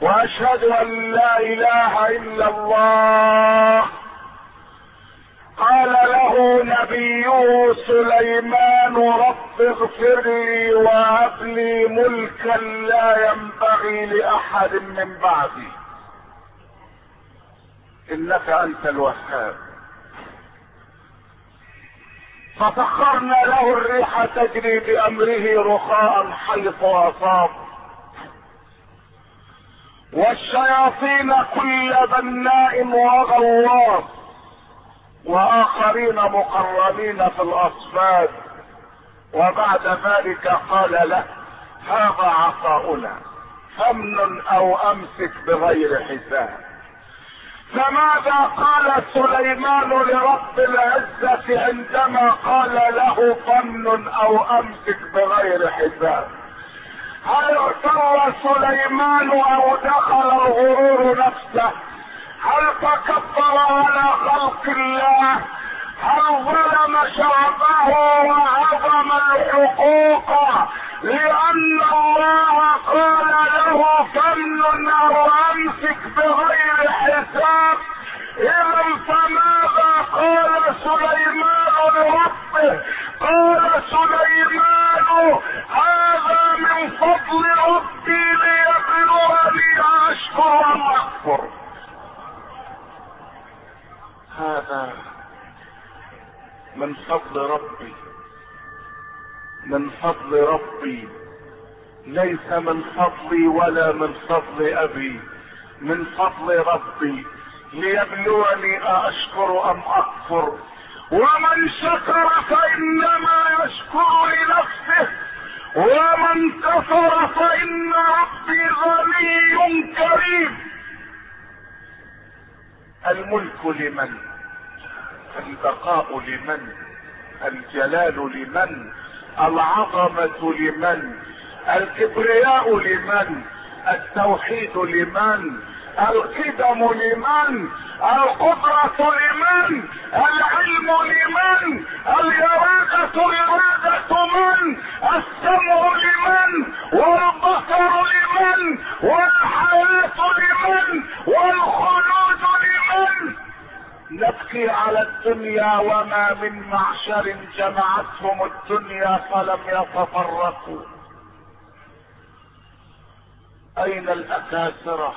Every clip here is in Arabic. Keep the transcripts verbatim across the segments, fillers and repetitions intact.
واشهد ان لا اله الا الله. قال له نبيه سليمان رب اغفر لي وهب لي ملكا لا ينبغي لاحد من بعدي انك انت الوهاب. فسخرنا له الريح تجري بامره رخاء حيث اصاب، والشياطين كل بناء وغواص، واخرين مقرنين في الاصفاد. وبعد ذلك قال له هذا عطاؤنا فامنن او امسك بغير حساب. فماذا قال سليمان لرب العزة عندما قال له فامنن او امسك بغير حساب؟ هل اغتر سليمان او دخل الغرور نفسه؟ هل تكبر على خلق الله؟ هل ظلم شعبه وعظم الحقوق لان الله قال له فامنن او امسك بغير حساب؟ اذا فماذا قال سليمان لربه؟ قال سليمان هذا من فضل ربي ليبلوني اشكر ام اكفر. هذا من فضل ربي، من فضل ربي، ليس من فضلي ولا من فضل ابي، من فضل ربي ليبلوني أأشكر أم أكفر. ومن شكر فإنما يشكر لنفسه، ومن كفر فإن ربي غني كريم. الملك لمن؟ البقاء لمن؟ الجلال لمن؟ العظمة لمن؟ الكبرياء لمن؟ التوحيد لمن؟ القدم لمن؟ القدرة لمن؟ العلم لمن؟ الإرادة إرادة من؟ السمع لمن؟ والبصر لمن؟ والحياة لمن؟ والخلود لمن؟ نبكي على الدنيا وما من معشر جمعتهم الدنيا فلم يتفرقوا. اين الاكاسرة؟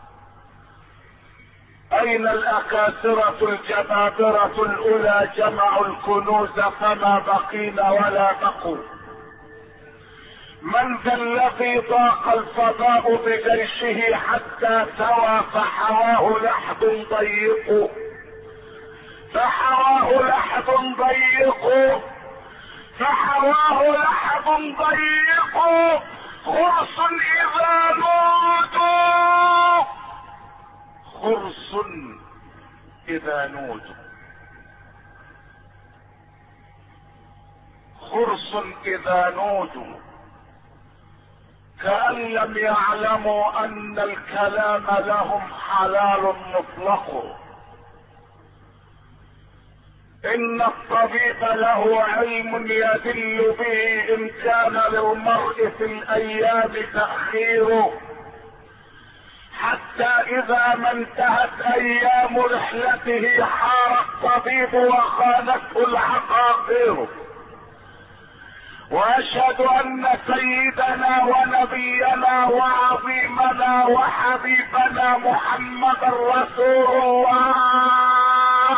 اين الاكاسرة الجبابرة الاولى جمعوا الكنوز فما بقينا ولا بقوا؟ من ذا الذي ضاق الفضاء بجيشه حتى سوى فحواه لحد ضيق، فحواه لحد ضيق، فحواه لحد ضيق، خرص اذا نودوا، خرص اذا نودوا، خرص اذا نودوا، كأن لم يعلموا ان الكلام لهم حلال مطلق. ان الطبيب له علم يدل به ان كان للمرء في الايام تأخير، حتى اذا ما انتهت ايام رحلته حار الطبيب وخانته العقاقير. واشهد ان سيدنا ونبينا وعظيمنا وحبيبنا محمد رسول الله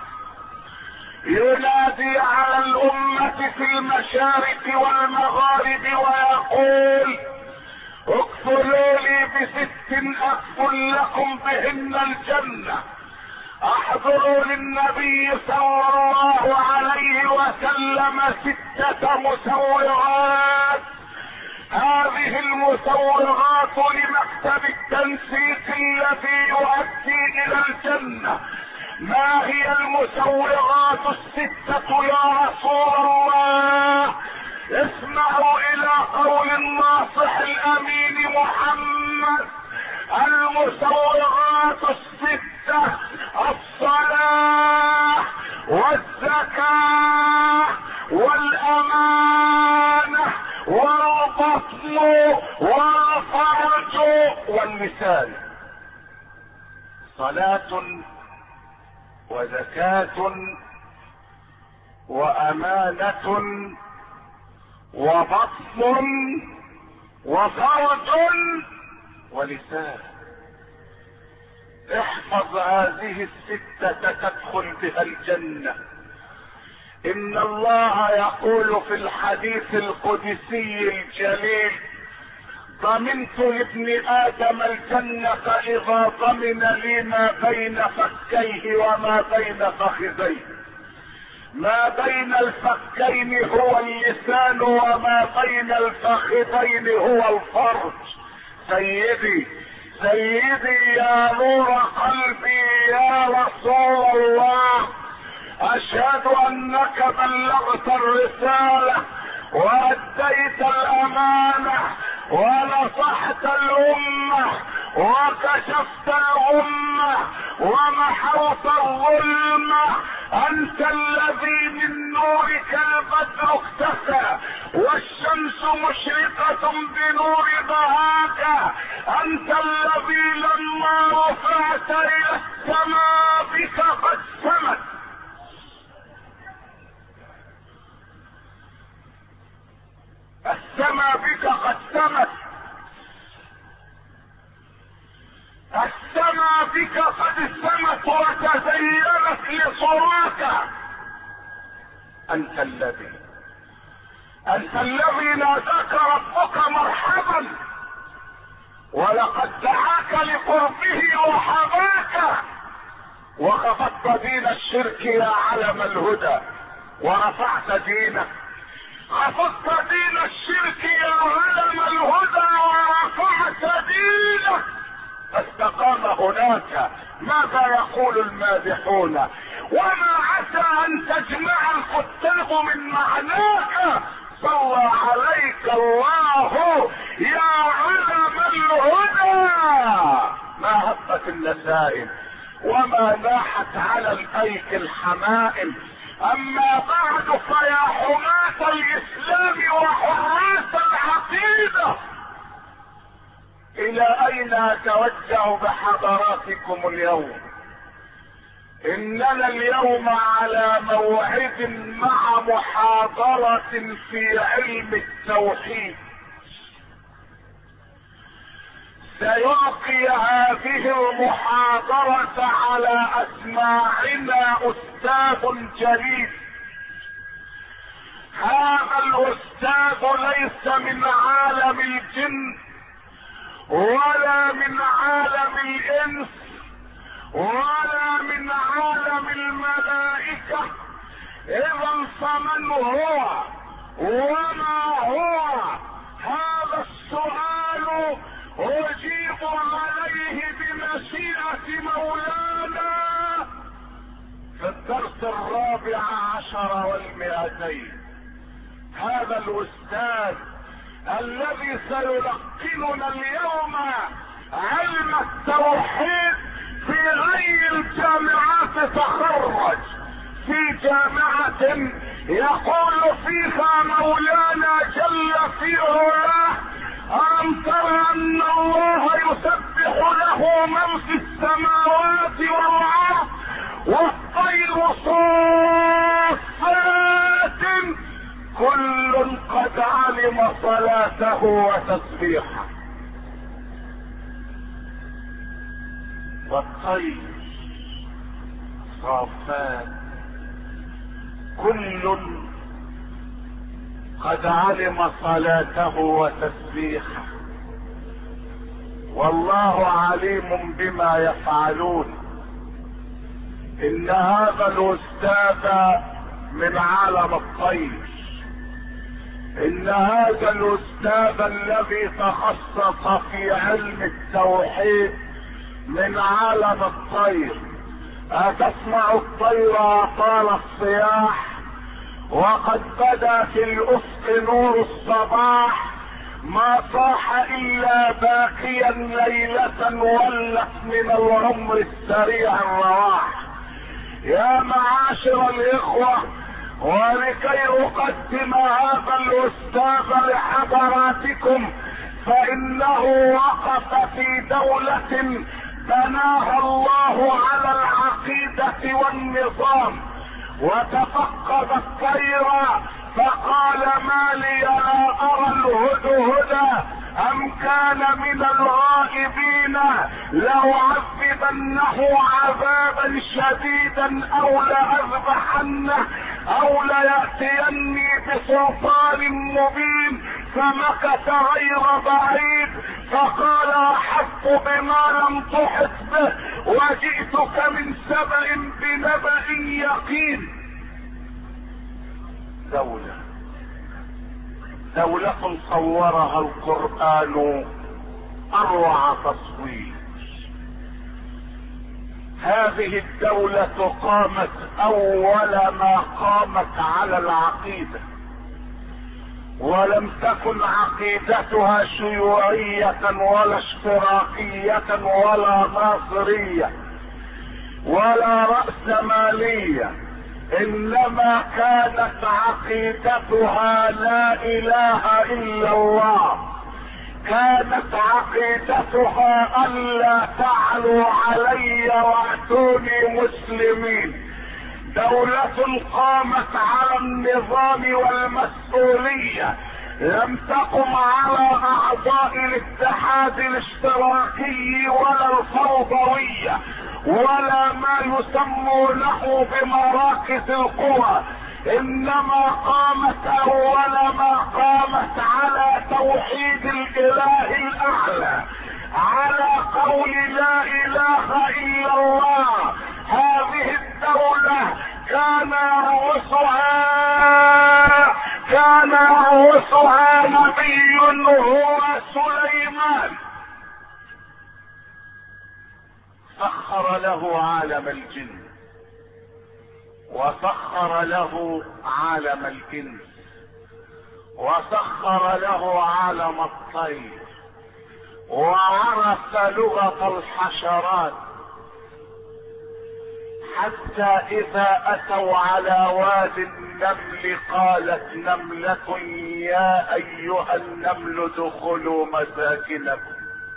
ينادي على الامة في المشارق والمغارب ويقول اكفلوا لي بست اكفل لكم بهن الجنة. احضروا للنبي صلى الله عليه وسلم ستة مسوغات، هذه المسوغات لمكتب التنسيق الذي يؤدي الى الجنة. ما هي المسوغات الستة يا رسول الله؟ اسمعوا الى قول الناصح الامين محمد: المسوغات الستة: الصلاة والزكاة والامانة والبطن والفرج اللسان صلاة وزكاة وأمانة وبطن وفرج ولسان. احفظ هذه الستة تدخل بها الجنة. ان الله يقول في الحديث القدسي الجليل: ضمنت لابن ادم الجنة اذا ضمن لي ما بين فكيه وما بين فخذيه. ما بين الفكين هو اللسان وما بين الفخذين هو الفرج. سيدي سيدي يا نور قلبي يا رسول الله، اشهد انك بلغت الرسالة واديت الامانة ونصحت الامة وكشفت الامة ومحوت الظلمة. انت الذي من نورك البدر اختفى والشمس مشرقة بنور ضحاك. انت الذي لما رفعت الى السماء بك قد سمت. السماء بك قد سمت. السماء بك قد سمت وتزينت لصراك. انت الذي انت الذي ناداك ربك مرحبا ولقد دعاك لقربه وحباك، وخفضت دين الشرك يا علم الهدى ورفعت دينك. خفضت دين الشرك يا علم الهدى ورفعت دينك فاستقام هناك. ماذا يقول المادحون؟ وما عسى ان تجمع الكتاب من معناك. صلى عليك الله يا علم الهدى. ما هبت النسائم وما ناحت على الايك الحمائم. اما بعد فيا حماة الاسلام وحراس العقيدة، الى اين اتوجه بحضراتكم اليوم؟ اننا اليوم على موعد مع محاضرة في علم التوحيد. سيلقي هذه المحاضرة على اسماعنا استاذ جليل. هذا الاستاذ ليس من عالم الجن ولا من عالم الانس ولا من عالم الملائكة. اذا فمن هو وما هو؟ هذا السؤال اجيب عليه بمشيئة مولانا في الدرس الرابع عشر والمئتين. هذا الاستاذ الذي سيلقننا اليوم علم التوحيد في غير الجامعات تخرج، في جامعة يقول فيها مولانا جل في علاه: ألم تر أن الله يسبح له من في السماوات والأرض والطير صافات كل قد علم صلاته وتسبيحه. والطير صافات كل قد علم صلاته وتسبيحه، والله عليم بما يفعلون. ان هذا الاستاذ من عالم الطير، ان هذا الاستاذ الذي تخصص في علم التوحيد من عالم الطير. أتسمع الطير طال الصياح وقد بدا في الافق نور الصباح، ما صاح الا باكيا ليلة ولت من العمر السريع الرواح. يا معاشر الاخوة، ولكي اقدم هذا الاستاذ لحضراتكم فانه وقف في دولة بناها الله على العقيدة والنظام، وتفقد الطير فقال ما لي لا ارى الهدهد ام كان من الغائبين لأعذبنه عذابا شديدا او لأذبحنه او ليأتيني بسلطان مبين. فمكث غير بعيد فقال احط بما لم تحط به وجئتك من سبأ بنبأ يقين. دولة دولة صورها القرآن اروع تصوير. هذه الدولة قامت اول ما قامت على العقيدة، ولم تكن عقيدتها شيوعية ولا اشتراكية ولا ناصرية ولا رأسمالية، انما كانت عقيدتها لا اله الا الله. كانت عقيدتها الا تعلوا علي واتوني مسلمين. دولة قامت على النظام والمسؤولية، لم تقم على اعضاء الاتحاد الاشتراكي ولا الفوضوية ولا ما يسمونه بمراكز القوى، انما قامت اول ما قامت على توحيد الاله الاعلى، على قول لا اله الا الله. هذه الدولة كان يرأسها كان يرأسها نبي هو سليمان، سخر له عالم الجن وسخر له عالم الانس وسخر له عالم الطير، وعرف لغة الحشرات، حتى اذا اتوا على واد النمل قالت نملة يا ايها النمل ادخلوا مساكنكم.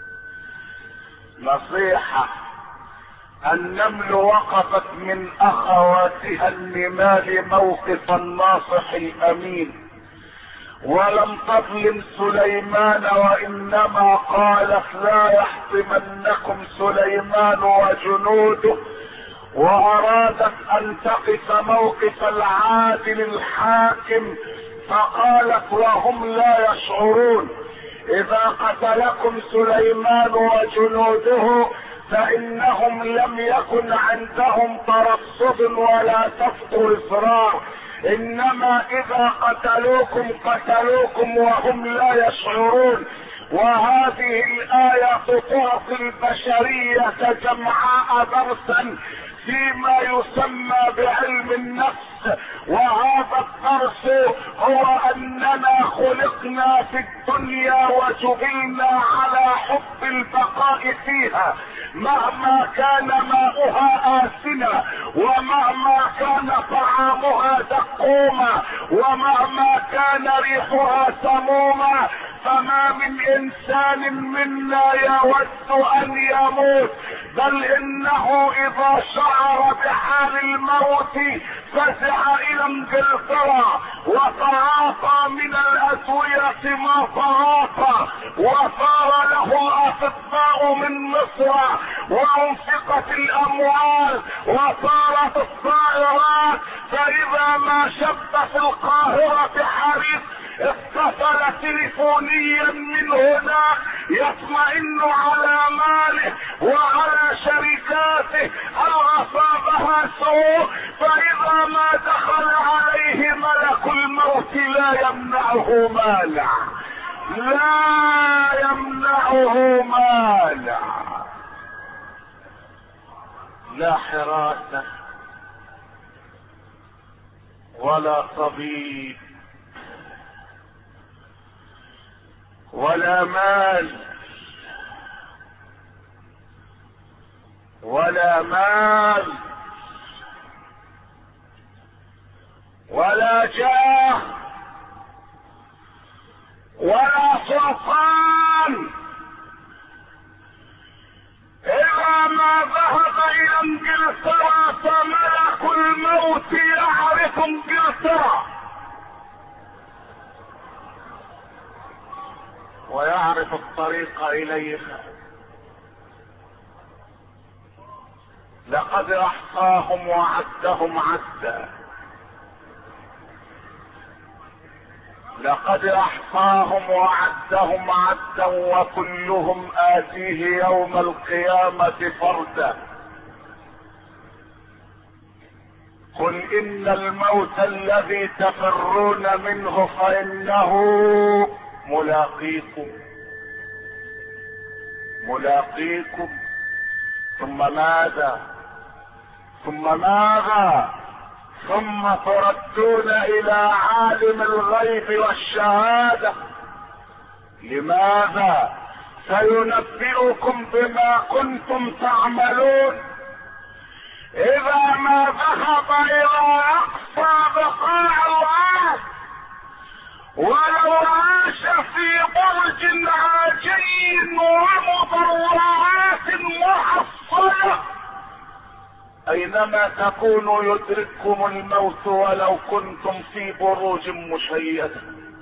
نصيحة: النمل وقفت من اخواتها النمال موقف الناصح الامين، ولم تظلم سليمان، وانما قالت لا يحطمنكم سليمان وجنوده، وارادت ان تقف موقف العادل الحاكم، فقالت وهم لا يشعرون: اذا قتلكم سليمان وجنوده فانهم لم يكن عندهم ترصد ولا سفك اصرار، انما اذا قتلوكم قتلوكم وهم لا يشعرون. وهذه الآية تعطي البشرية جمعاء درسا فيما يسمى بعلم النفس، وهذا الدرس هو اننا خلقنا في الدنيا وجبلنا على حب البقاء فيها، مهما كان ماؤها آسنا، ومهما كان طعامها دقوما، ومهما كان ريحها سموما. فما من انسان منا يود ان يموت، بل انه اذا شعر بحال الموت فزع الى انجلترا وتعاطى من الادوية ما تعاطى، وصار له اطباء من مصر، وانفقت الاموال وصارت الطائرات، فاذا ما شب في القاهرة حريق اتصل تليفونيا من هنا يطمئن على ماله وعلى شركاته هل اصابها سوء، فاذا ما دخل عليه ملك الموت لا يمنعه مانع، لا يمنعه مانع، لا حراسة ولا طبيب ولا مال ولا مال ولا جاه ولا سلطان ما ذهب الى انجلترا فملك الموت يعرف انجلترا ويعرف الطريق اليها. لقد احصاهم وعدهم عدا، لقد احصاهم وعدهم عدا وكلهم اتيه يوم القيامة فردا. قل ان الموت الذي تفرون منه فانه ملاقيكم ملاقيكم ثم ماذا ثم ماذا ثم تردون الى عالم الغيب والشهادة. لماذا؟ سينبئكم بما كنتم تعملون. اذا ما ذهب الى اقصى بقاع الارض ولو عاش في برج عاجي ومضرعات محصنة، اينما تكونوا يدرككم الموت ولو كنتم في بروج مشيدة.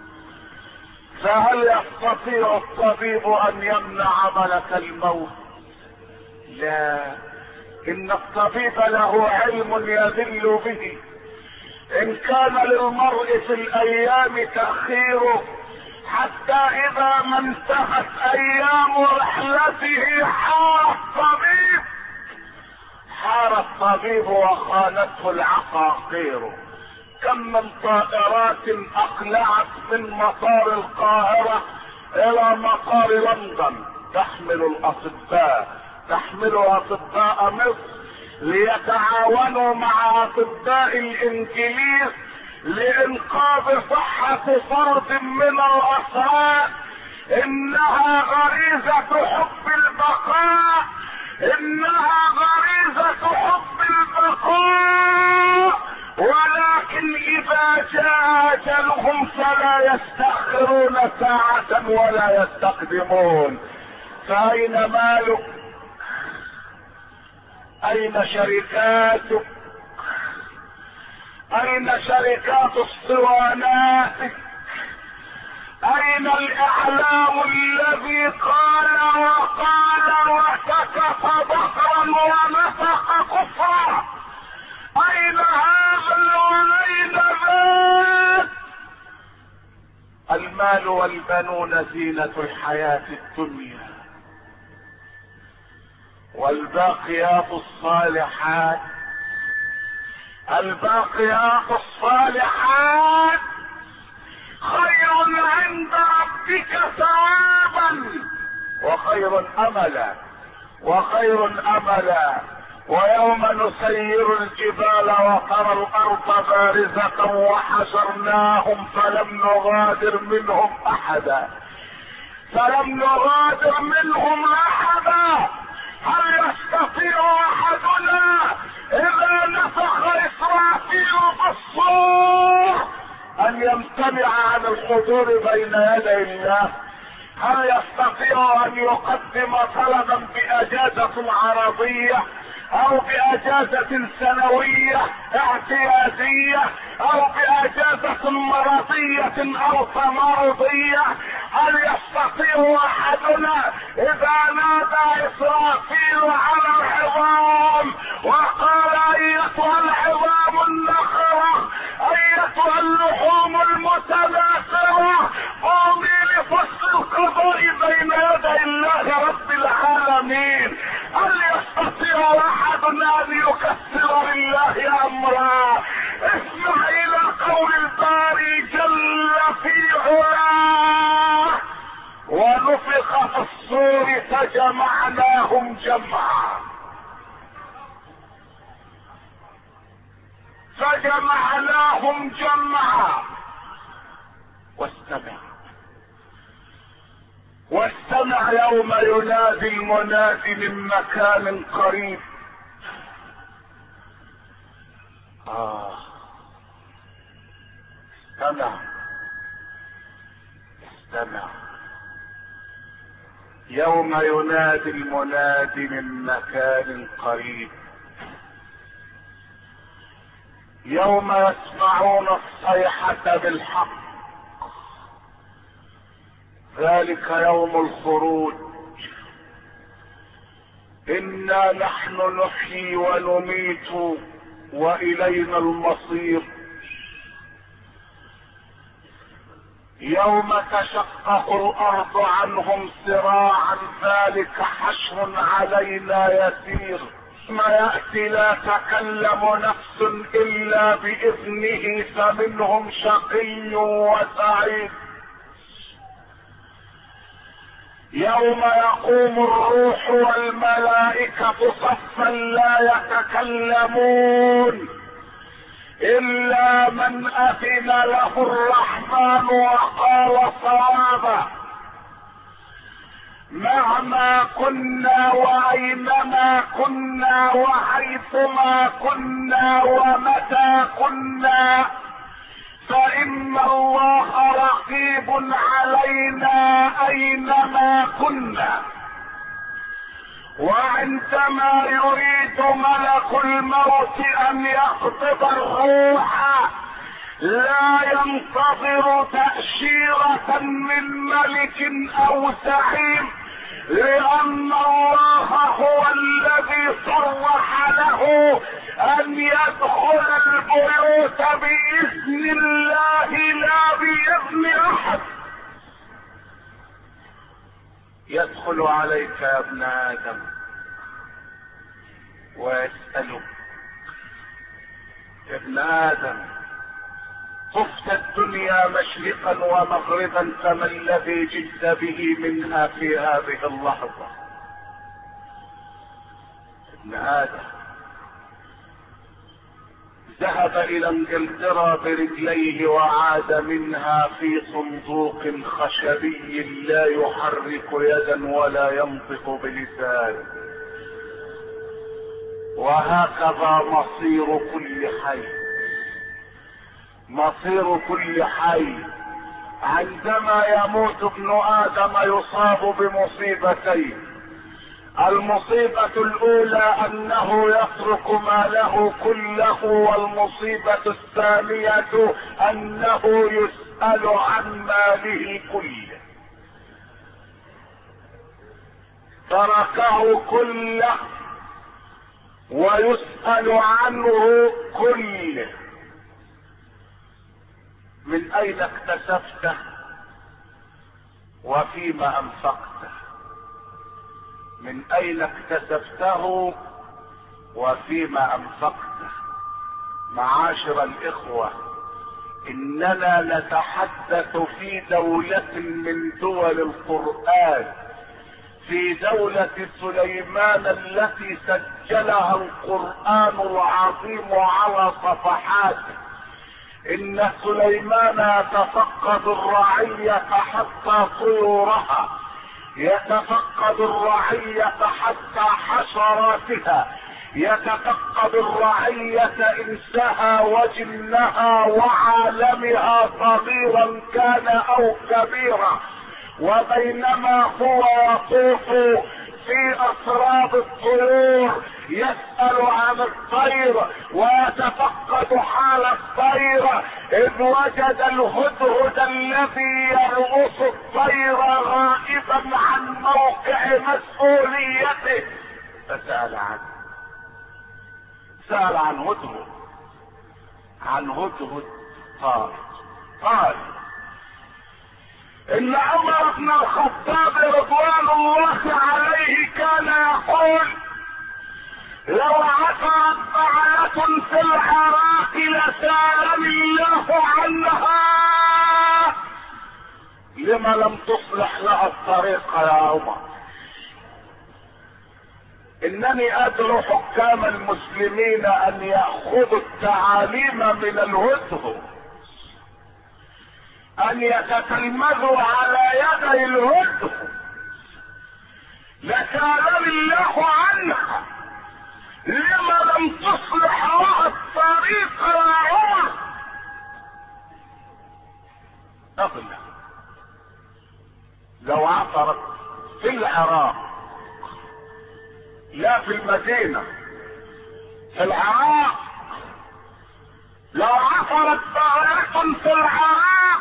فهل يستطيع الطبيب ان يمنع ملك الموت؟ لا، ان الطبيب له علم يذل به. ان كان للمرء في الايام تأخيره حتى اذا ما انتهت ايام رحلته حار الطبيب حار الطبيب وخانته العقاقير. كم من طائرات اقلعت من مطار القاهرة الى مطار لندن تحمل الاطباء تحمل اطباء مصر ليتعاونوا مع اطباء الانجليز لانقاذ صحة فرد من الافراد. انها غريزة حب البقاء، انها غريزة حب البقاء، ولكن اذا جاء اجلهم فلا يستأخرون ساعة ولا يستقدمون. فاين مالك؟ اين شركاتك؟ اين شركات اسطوانات؟ اين الاعلام الذي قال وقال وسكت ظهرا ونفق كفرا؟ اين هذا واين ذاك؟ المال والبنون زينة الحياة الدنيا، والباقيات الصالحات الباقيات الصالحات خير عند ربك ثوابا وخير املا وخير املا. ويوم نسير الجبال وترى الارض بارزة وحشرناهم فلم نغادر منهم احدا فلم نغادر منهم احدا. هل يستطيع احدنا اذا نفخ اسرافيل بالصور ان يمتنع عن الحضور بين يدي الله؟ هل يستطيع ان يقدم طلبا باجازة عرضية او باجازة سنوية اعتيادية او باجازة مرضية او تمرضية؟ هل يستطيع احدنا اذا نادى اسرافيل على العظام وقال ايتها العظام النخرة ايتها اللحوم المتناثرة قومي لفصل القضاء بين يدي الله رب العالمين، هل يستطيع احدنا ان يكسر لله امرا؟ اسمع الى قول الباري جل في علاه: ونفخ في الصور فجمعناهم جمعا فجمعناهم جمعا. واستمع واستمع يوم ينادي المنادي من مكان قريب. آه استمع استمع يوم ينادي المناد من مكان قريب، يوم يسمعون الصيحة بالحق، ذلك يوم الخروج. إنا نحن نحيي ونميت وإلينا المصير. يوم تشقق الأرض عنهم سراعا، ذلك حشر علينا يسير. ما يأتي لا تكلم نفس إلا بإذنه، فمنهم شقي وسعيد. يوم يقوم الروح والملائكة صفا لا يتكلمون إلا من أذن له الرحمن وقال صوابا. مهما كنا وأينما كنا وحيثما كنا ومتى كنا، فإن الله رقيب علينا أينما كنا. وعندما يريد ملك الموت أن يقبض الروح لا ينتظر تأشيرة من ملك أو زعيم، لأن الله هو الذي صرح له أن يدخل البيوت بإذن الله لا بإذن أحد. يدخل عليك يا ابن آدم ويسألك: يا ابن آدم، طفت الدنيا مشرقا ومغربا، فما الذي جئت به منها في هذه اللحظة؟ ابن آدم ذهب إلى انجلترا برجليه وعاد منها في صندوق خشبي لا يحرك يدا ولا ينطق بلسان. وهكذا مصير كل حي، مصير كل حي. عندما يموت ابن آدم يصاب بمصيبتين: المصيبة الأولى أنه يترك ماله كله، والمصيبة الثانية أنه يسأل عن ماله كله. تركه كله ويسأل عنه كله. من أين اكتسبته وفيما أنفقته؟ من أين اكتسبته وفيما أنفقته؟ معاشر الإخوة، إننا نتحدث في دولة من دول القرآن، في دولة سليمان التي سجلها القرآن العظيم على صفحاته. إن سليمان يتفقد الرعية حتى طيورها، يتفقد الرعية حتى حشراتها، يتفقد الرعية انسها وجنها وعالمها صغيرا كان او كبيرا. وبينما هو يطوف في اسراب الطيور يسأل عن الطير ويتفقد حال الطير، اذ وجد الهدهد الذي يرقص الطير غائبا عن موقع مسؤوليته، فسأل عنه. سأل عن هدهد، عن هدهد قال قال ان عمر بن الخطاب رضوان الله عليه كان يقول: لو عثرت بعلة في العراق لسالني الله عنها. لما لم تصلح لها الطريق يا عمر؟ انني ادعو حكام المسلمين ان يأخذوا التعاليم من الهدهد، ان يتتلمذوا على يدي الهدهد. لسالني الله عنها، لما لم تصلح لها الطريق يا عمر؟ أغلى. لو عثرت في العراق لا في المدينة، في العراق. لو عثرت ثغرة في العراق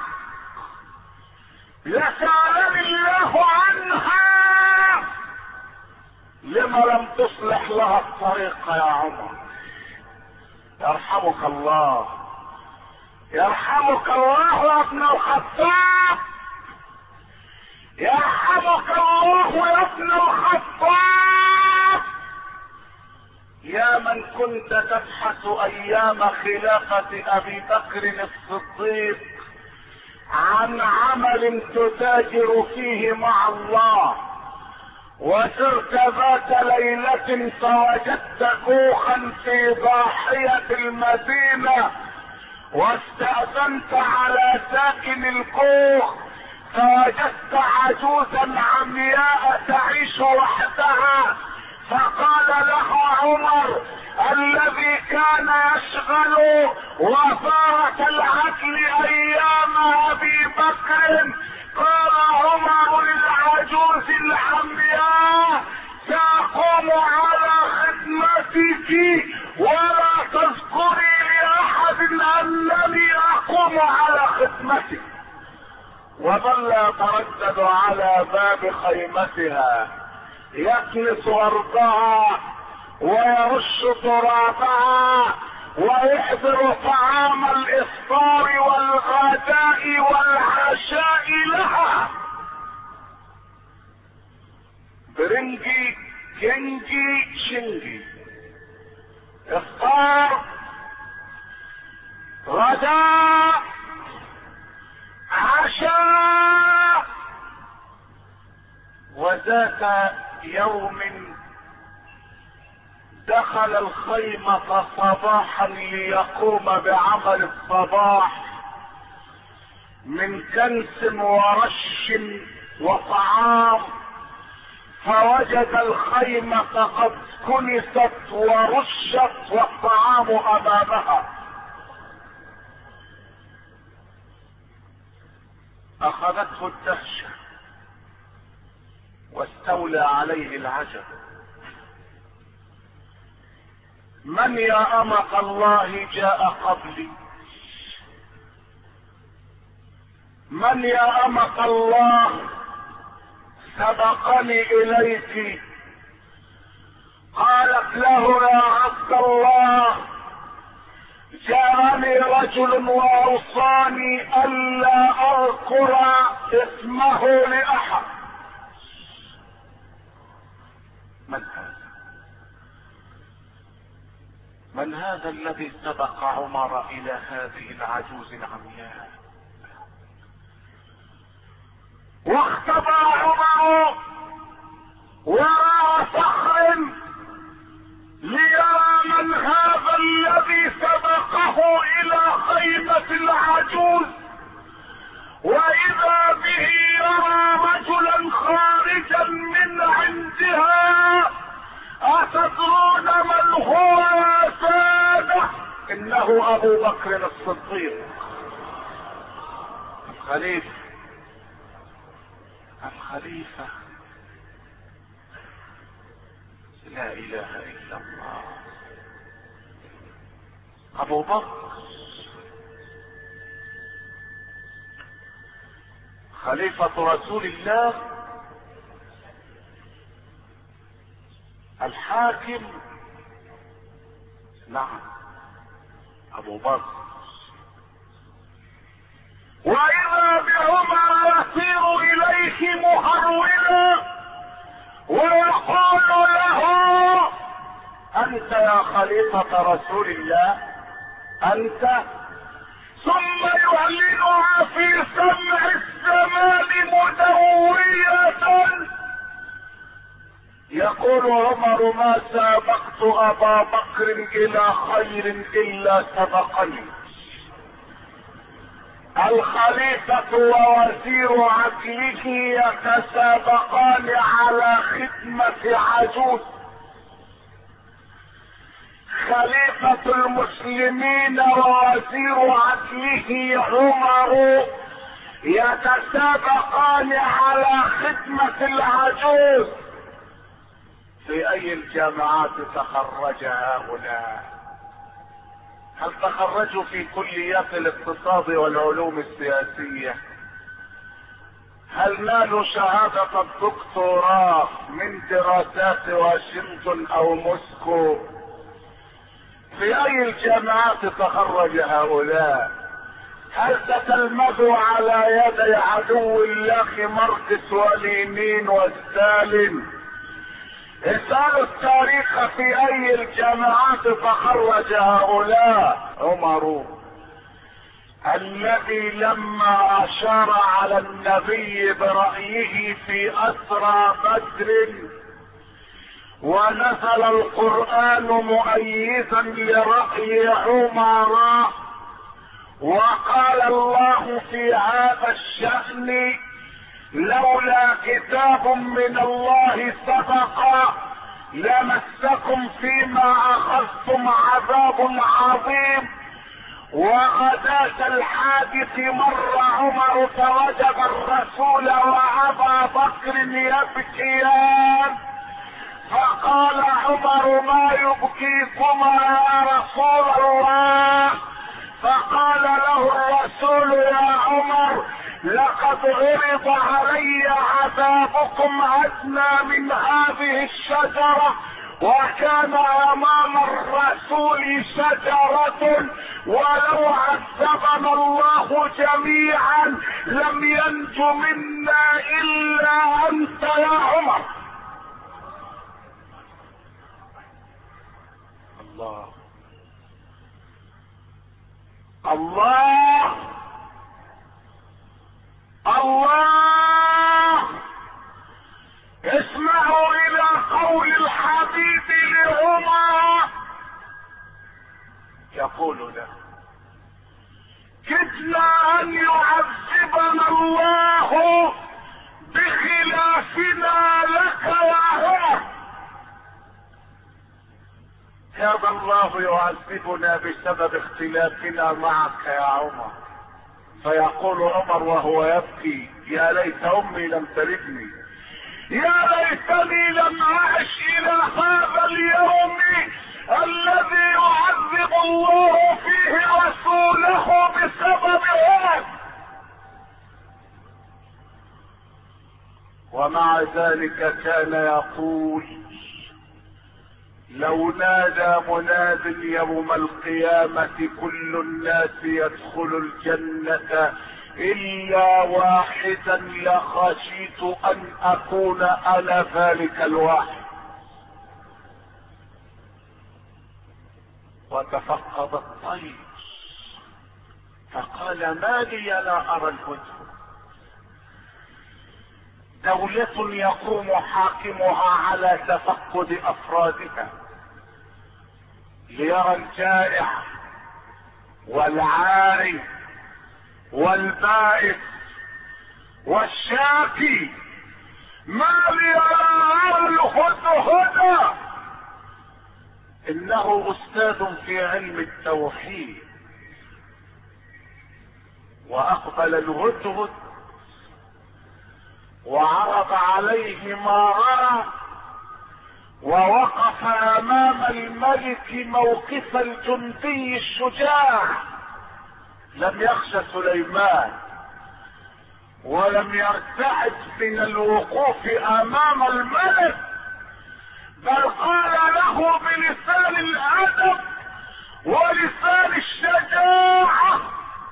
لسألني الله عنها لما لم تصلح لها الطريق يا عمر. يرحمك الله، يرحمك الله يا ابن الخطاب، يرحمك الله يا ابن الخطاب. يا من كنت تبحث ايام خلافة ابي بكر الصديق عن عمل تتاجر فيه مع الله، وسرت ذات ليلة فوجدت كوخا في ضاحية المدينة، واستأذنت على ساكن الكوخ فوجدت عجوزا عمياء تعيش وحدها، فقال له عمر الذي كان يشغل وفارة العدل ايام ابي بكر، قال عمر للعجوز العمياء ساقوم على خدمتك ولا تذكري لاحد انني اقوم على خدمتك. وظل يتردد على باب خيمتها يكنس ارضها ويرش ترابها ويحضر طعام الافطار والغداء والعشاء لها. برنجي كنجي شنجي، افطار، غداء، عشاء. وذات يوم دخل الخيمة صباحا ليقوم بعمل الصباح من كنس ورش وطعام، فوجد الخيمة قد كنست ورشت والطعام امامها. اخذته الدهشة واستولى عليه العجب. من يا أمة الله جاء قبلي؟ من يا أمة الله سبقني إليك؟ قالت له يا عبد الله جاءني رجل وأوصاني ألا أذكر اسمه لأحد. من هذا؟ من هذا الذي سبق عمر الى هذه العجوز العمياء؟ واختبى عمر وراء صخر ليرى من هذا الذي سبقه الى خيمة العجوز، واذا به يرى رجلا خارجا من عندها. أتدرون من هو يا سادة؟ إنه أبو بكر الصديق الخليفة الخليفة لا إله إلا الله. أبو بكر خليفة رسول الله، الحاكم. نعم ابو بكر. واذا بعمر يسير اليه مهرولا ويقول له انت يا خليفة رسول الله انت، ثم يعلنها في سمع الزمان مدوية. يقول عمر ما سابقت ابا بكر الى خير الا سبقني. الخليفة ووزير عدله يتسابقان على خدمة عجوز. خليفة المسلمين ووزير عدله عمر يتسابقان على خدمة العجوز. في اي الجامعات تخرج هؤلاء؟ هل تخرجوا في كليات الاقتصاد والعلوم السياسية؟ هل نالوا شهادة الدكتوراه من دراسات واشنطن او موسكو؟ في اي الجامعات تخرج هؤلاء؟ هل تتلمذوا على يدي عدو الله ماركس ولينين وستالين؟ اسألوا التاريخ في اي الجامعات تخرج هؤلاء. عمر الذي لما اشار على النبي برأيه في اسرى بدر ونزل القرآن مؤيدا لرأي عمر، وقال الله في هذا الشأن لولا كتاب من الله سبق لمسكم فيما اخذتم عذاب عظيم، وغداة الحادث مر عمر فوجد الرسول وابا بكر يبكيان، فقال عمر ما يبكيكما يا رسول الله؟ فقال له الرسول يا عمر لقد عرض علي عذابكم ادنى من هذه الشجرة، وكان امام الرسول شجرة، ولو عذبنا الله جميعا لم ينج منا الا انت يا عمر. الله الله الله. اسمعوا الى قول الحبيب لعمر، يقول له كدنا ان يعذبنا الله بخلافنا لك يا عمر. كاد الله يعذبنا بسبب اختلافنا معك يا عمر. فيقول عمر وهو يبكي يا ليت امي لم تلدني، يا ليتني لم اعش الى هذا اليوم الذي يعذب الله فيه رسوله بسبب عمر. ومع ذلك كان يقول لو نادى مناد يوم القيامة كل الناس يدخل الجنة الا واحدا لخشيت ان اكون انا ذلك الواحد. وتفقد الطير فقال ما لي لا ارى الهدهد. دولة يقوم حاكمها على تفقد افرادها ليرى الجائع والعاري والبائس والشاكي، ما لي لا ارى الهدهد. انه استاذ في علم التوحيد. واقبل الهدهد وعرض عليه ما رأى، ووقف امام الملك موقف الجندي الشجاع. لم يخش سليمان ولم يرتعد من الوقوف امام الملك، بل قال له بلسان الادب ولسان الشجاعة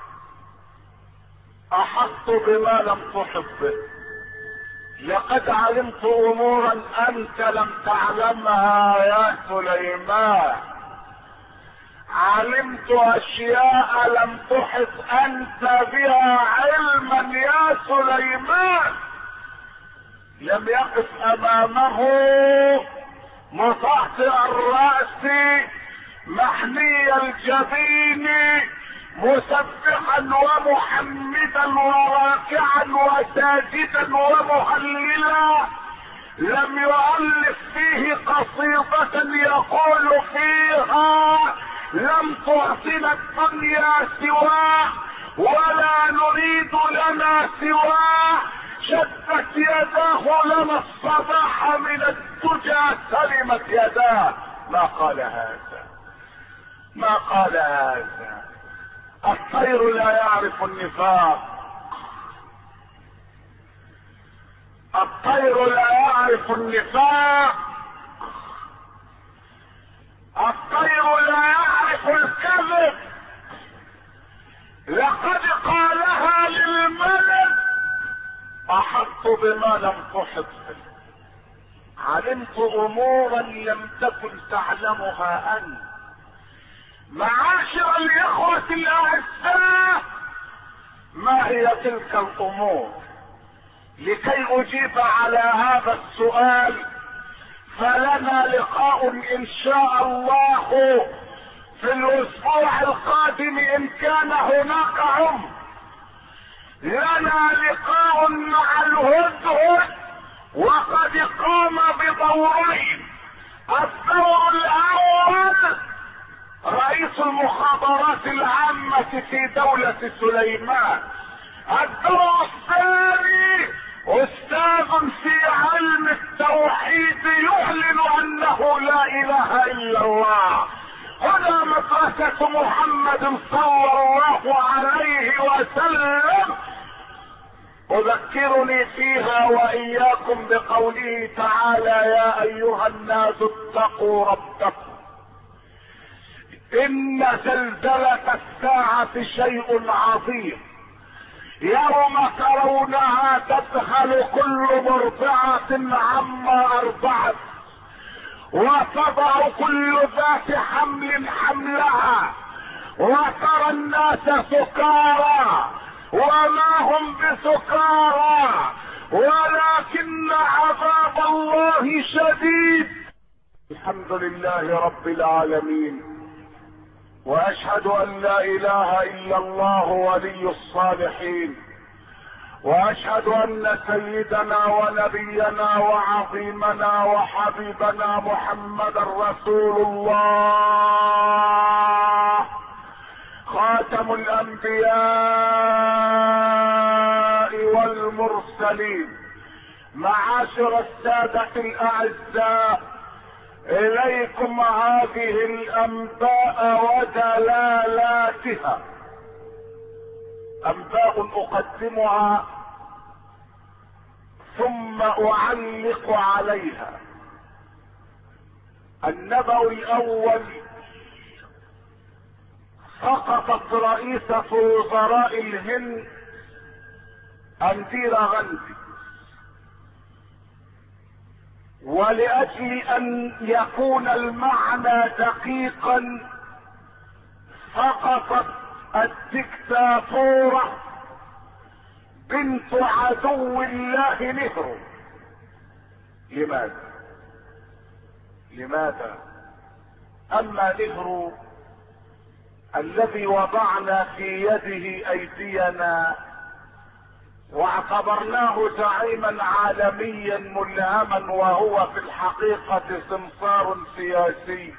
احط بما لم تحط به، لقد علمت امورا انت لم تعلمها يا سليمان، علمت اشياء لم تحط انت بها علما يا سليمان. لم يقف امامه مطأطئ الرأس محني الجبين مسبحا ومحمدا وراكعا وساجدا ومهللا. لم يؤلف فيه قصيدة يقول فيها لم تعطنا الدنيا سواه ولا نريد لنا سواه، شدت يداه لنا الصباح من الدجى سلمت يداه. ما قال هذا، ما قال هذا. الطير لا يعرف النفاق، الطير لا يعرف النفاق، الطير لا يعرف الكذب. لقد قالها للملك: احط بما لم تحط به، علمت امورا لم تكن تعلمها انت. معاشر الاخوة الاعزاء، ما هي تلك الامور؟ لكي اجيب على هذا السؤال فلنا لقاء ان شاء الله في الاسبوع القادم ان كان هناك عمر. لنا لقاء مع الهدهد وقد قام بدورين. الدور الاول رئيس المخابرات العامة في دولة سليمان. الدور الثاني استاذ في علم التوحيد يعلن انه لا اله الا الله. هنا مدرسة محمد صلى الله عليه وسلم. اذكرني فيها واياكم بقوله تعالى: يا ايها الناس اتقوا ربكم ان زلزلة الساعة شيء عظيم، يوم ترونها تذهل كل مرضعة عما ارضعت وتضع كل ذات حمل حملها وترى الناس سكارى وما هم بسكارى ولكن عذاب الله شديد. الحمد لله رب العالمين، واشهد ان لا اله الا الله ولي الصالحين، واشهد ان سيدنا ونبينا وعظيمنا وحبيبنا محمدا رسول الله خاتم الانبياء والمرسلين. معاشر السادة الاعزاء، اليكم هذه الانباء ودلالاتها. انباء اقدمها ثم اعلق عليها. النبأ الاول: سقطت رئيسة وزراء الهند انديرا غاندي، ولأجل ان يكون المعنى دقيقا سقطت الدكتاتورة بنت عدو الله نهرو. لماذا؟ لماذا؟ اما نهرو الذي وضعنا في يده ايدينا واعتبرناه زعيما عالميا ملهما وهو في الحقيقة سمسار سياسي،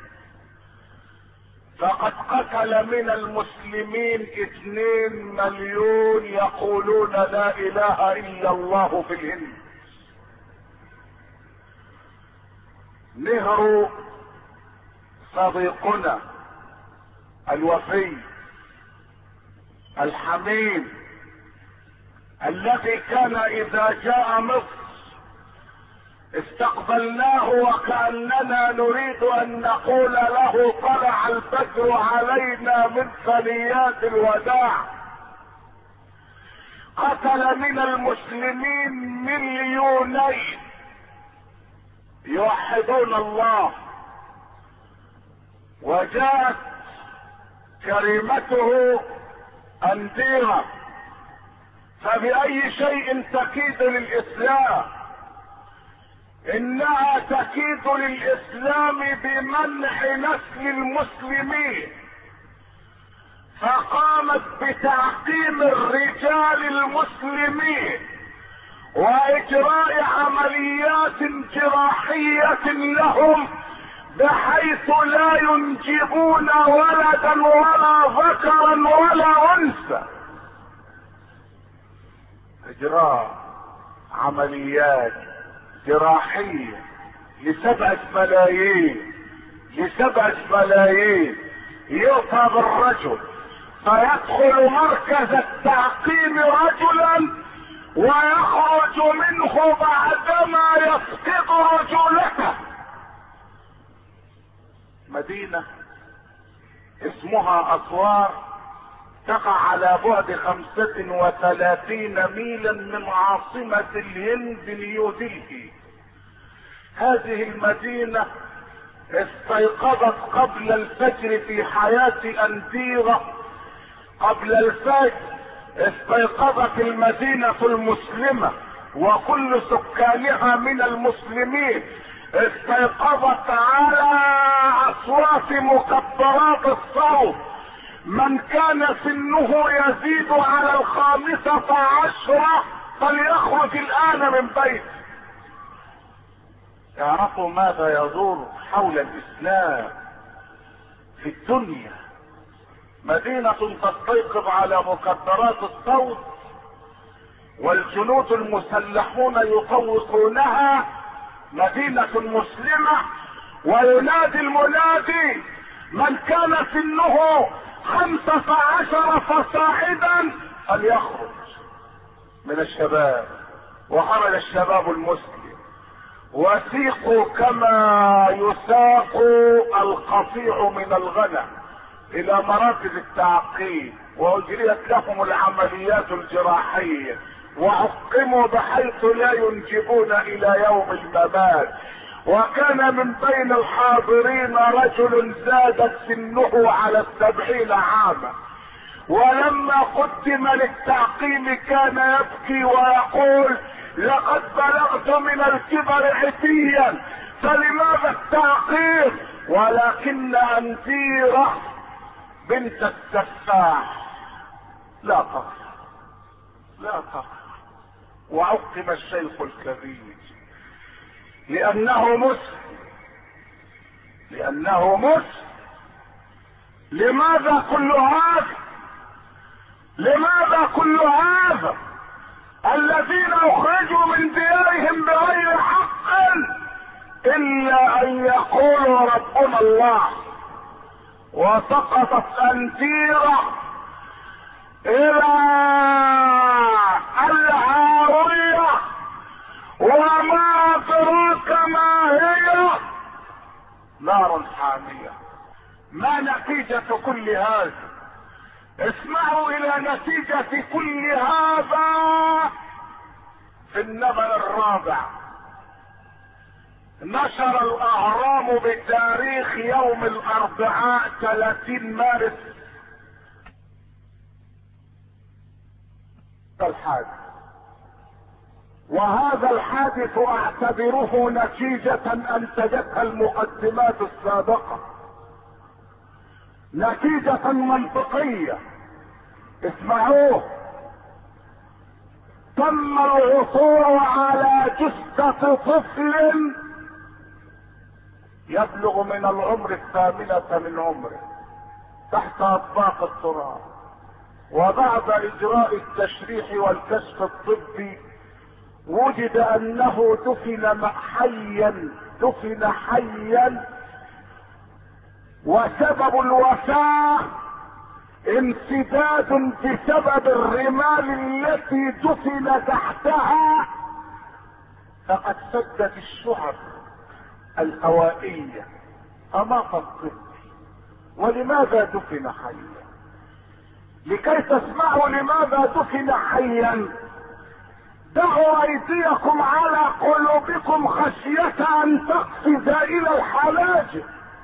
فقد قتل من المسلمين اثنين مليون يقولون لا اله الا الله في الهند. نهرو صديقنا الوفي الحميم الذي كان اذا جاء مصر استقبلناه وكأننا نريد ان نقول له: طلع البدر علينا من ثنيات الوداع. قتل من المسلمين مليونين يوحدون الله، وجاءت كريمته انديرا. فبأي شيء تكيد للإسلام؟ إنها تكيد للإسلام بمنع نسل المسلمين، فقامت بتعقيم الرجال المسلمين وإجراء عمليات جراحية لهم بحيث لا ينجبون ولدا ولا ذكرا ولا انثى. اجراء عمليات جراحية لسبعة ملايين لسبعة ملايين يؤتى بالرجل فيدخل مركز التعقيم رجلا ويخرج منه بعدما يفقد رجولته. مدينة اسمها اسوار تقع على بعد خمسة وثلاثين ميلا من عاصمة الهند نيودلهي. هذه المدينة استيقظت قبل الفجر في حياة أنديرة. قبل الفجر استيقظت المدينة المسلمة وكل سكانها من المسلمين، استيقظت على أصوات مكبرات الصوت. من كان سنه يزيد على الخامسة عشرة فليخرج الآن من بيته. يعرفوا ماذا يدور حول الإسلام في الدنيا. مدينة تستيقظ على مكبرات الصوت والجنود المسلحون يطوقونها. مدينة مسلمة وينادي المنادي من كان سنه خمسة عشر فصاعدا فليخرج من الشباب. وخرج الشباب المسلم وسيقوا كما يساق القطيع من الغنم الى مراكز التعقيم واجريت لهم العمليات الجراحية وعقموا بحيث لا ينجبون الى يوم الممات. وكان من بين الحاضرين رجل زادت سنه على السبعين عاما، ولما قدم للتعقيم كان يبكي ويقول لقد بلغت من الكبر عتيا فلماذا التعقيم؟ ولكن أنديرة بنت السفاح لا تقع لا تقع. وعقم الشيخ الكبير لأنه مسلم لأنه مسلم. لماذا كل هذا؟ لماذا كل هذا؟ الذين اخرجوا من ديارهم بغير حق الا ان يقولوا ربنا الله. وسقطت أنديرة الى الهاوية وما ادراك ما هي نار حامية. ما نتيجة كل هذا؟ اسمعوا الى نتيجة كل هذا. في النبأ الرابع نشر الاهرام بتاريخ يوم الاربعاء ثلاثين مارس الحادث. وهذا الحادث اعتبره نتيجة انتجتها المقدمات السابقة، نتيجة منطقية. اسمعوه. تم العثور على جثة طفل يبلغ من العمر الثامنة من عمره تحت اطباق التراب. وبعد اجراء التشريح والكشف الطبي وجد انه دفن حيا دفن حيا وسبب الوفاة انسداد بسبب الرمال التي دفن تحتها، فقد سدت الشعب الهوائية امام الطفل. ولماذا دفن حيا؟ لكي تسمعوا لماذا دفن حيا دعوا ايديكم على قلوبكم خشية ان تقفز الى الحناجر.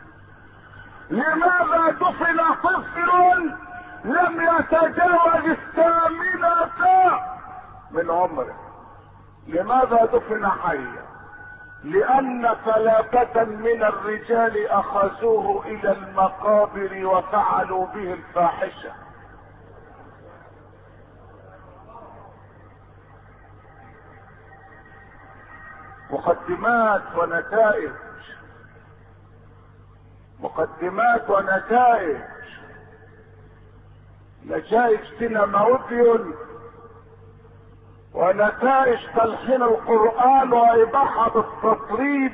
لماذا دفن طفل لم يتجاوز الثامنة من عمره؟ لماذا دفن حيا؟ لان ثلاثة من الرجال اخذوه الى المقابر وفعلوا به الفاحشة. مقدمات ونتائج مقدمات ونتائج. نتائج سينمائية ونتائج تلحين القرآن وإباحة التطريب.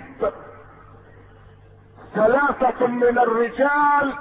ثلاثة من الرجال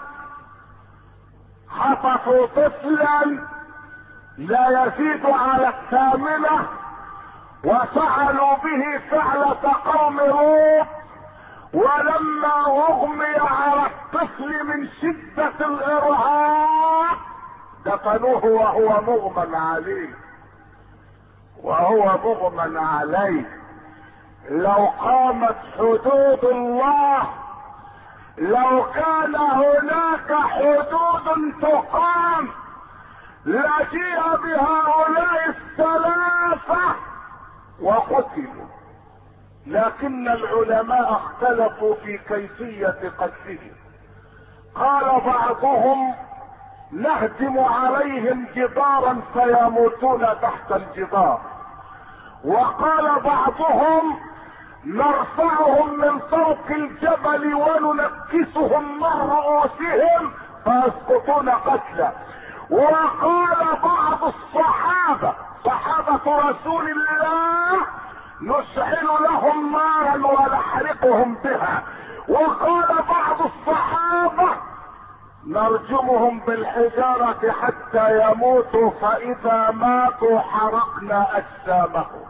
خطفوا طفلا لا يزيد على الثامنة وفعلوا به فعلة قوم لوط، ولما اغمي على الطفل من شدة الارهاق دفنوه وهو مغمى عليه وهو مغمى عليه. لو قامت حدود الله، لو كان هناك حدود تقام لجيء بهؤلاء الثلاثة وقتلوا، لكن العلماء اختلفوا في كيفية قتلهم. قال بعضهم نهدم عليهم جدارا فيموتون تحت الجدار، وقال بعضهم نرفعهم من فوق الجبل وننكسهم من رؤوسهم فيسقطون قتلا. وقال بعض الصحابة صحابة رسول الله نشعل لهم نارا ونحرقهم بها. وقال بعض الصحابة نرجمهم بالحجارة حتى يموتوا، فإذا ماتوا حرقنا أجسامهم.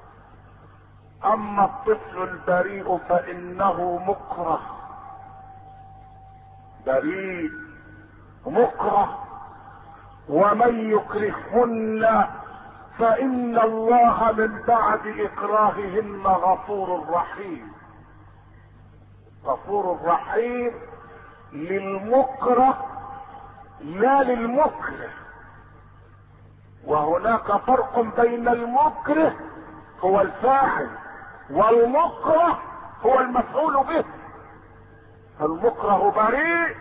أما الطفل البريء فإنه مكره، بريء مكره، ومن يكرههن فإن الله من بعد إكراههن غفور رحيم. غفور رحيم للمكره لا للمكره. وهناك فرق بين المكره هو الفاعل والمكره هو المفعول به. المكره بريء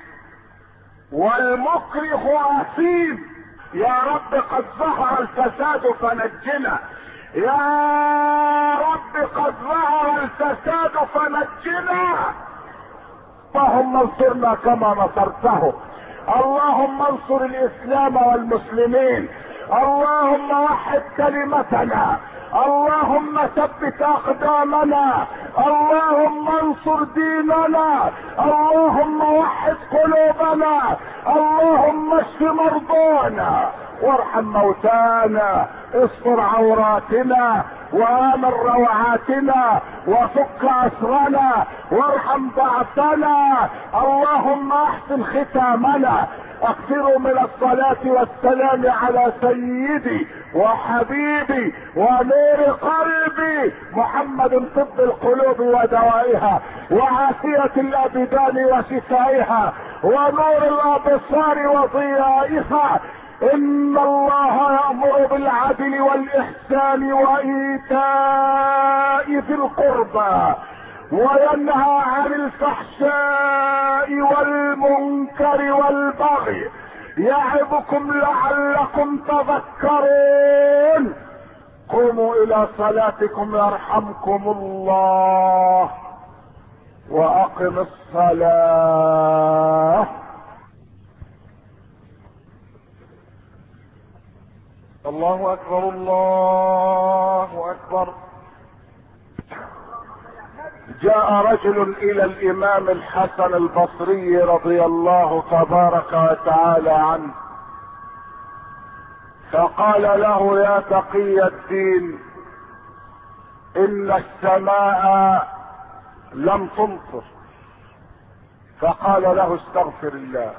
والمكره اثيم. يا رب قد ظهر الفساد فنجنا، يا رب قد ظهر الفساد فنجنا. اللهم انصرنا كما نصرته، اللهم انصر الاسلام والمسلمين، اللهم وحد كلمتنا، اللهم ثبت اقدامنا، اللهم انصر ديننا، اللهم وحد قلوبنا، اللهم اشف مرضانا وارحم موتانا، استر عوراتنا وامن روعاتنا وفك اسرنا وارحم ضعفنا، اللهم احسن ختامنا. اكثروا من الصلاة والسلام على سيدي وحبيبي ونور قلبي محمد، طب القلوب ودوائها وعافية الابدان وشفائها ونور الابصار وضيائها. ان الله يأمر بالعدل والاحسان وايتاء ذي القربى وينهى عن الفحشاء والمنكر والبغي يعظكم لعلكم تذكرون. قوموا الى صلاتكم يرحمكم الله واقم الصلاة. الله اكبر الله اكبر. جاء رجل الى الامام الحسن البصري رضي الله تبارك وتعالى عنه فقال له يا تقي الدين ان السماء لم تمطر. فقال له استغفر الله.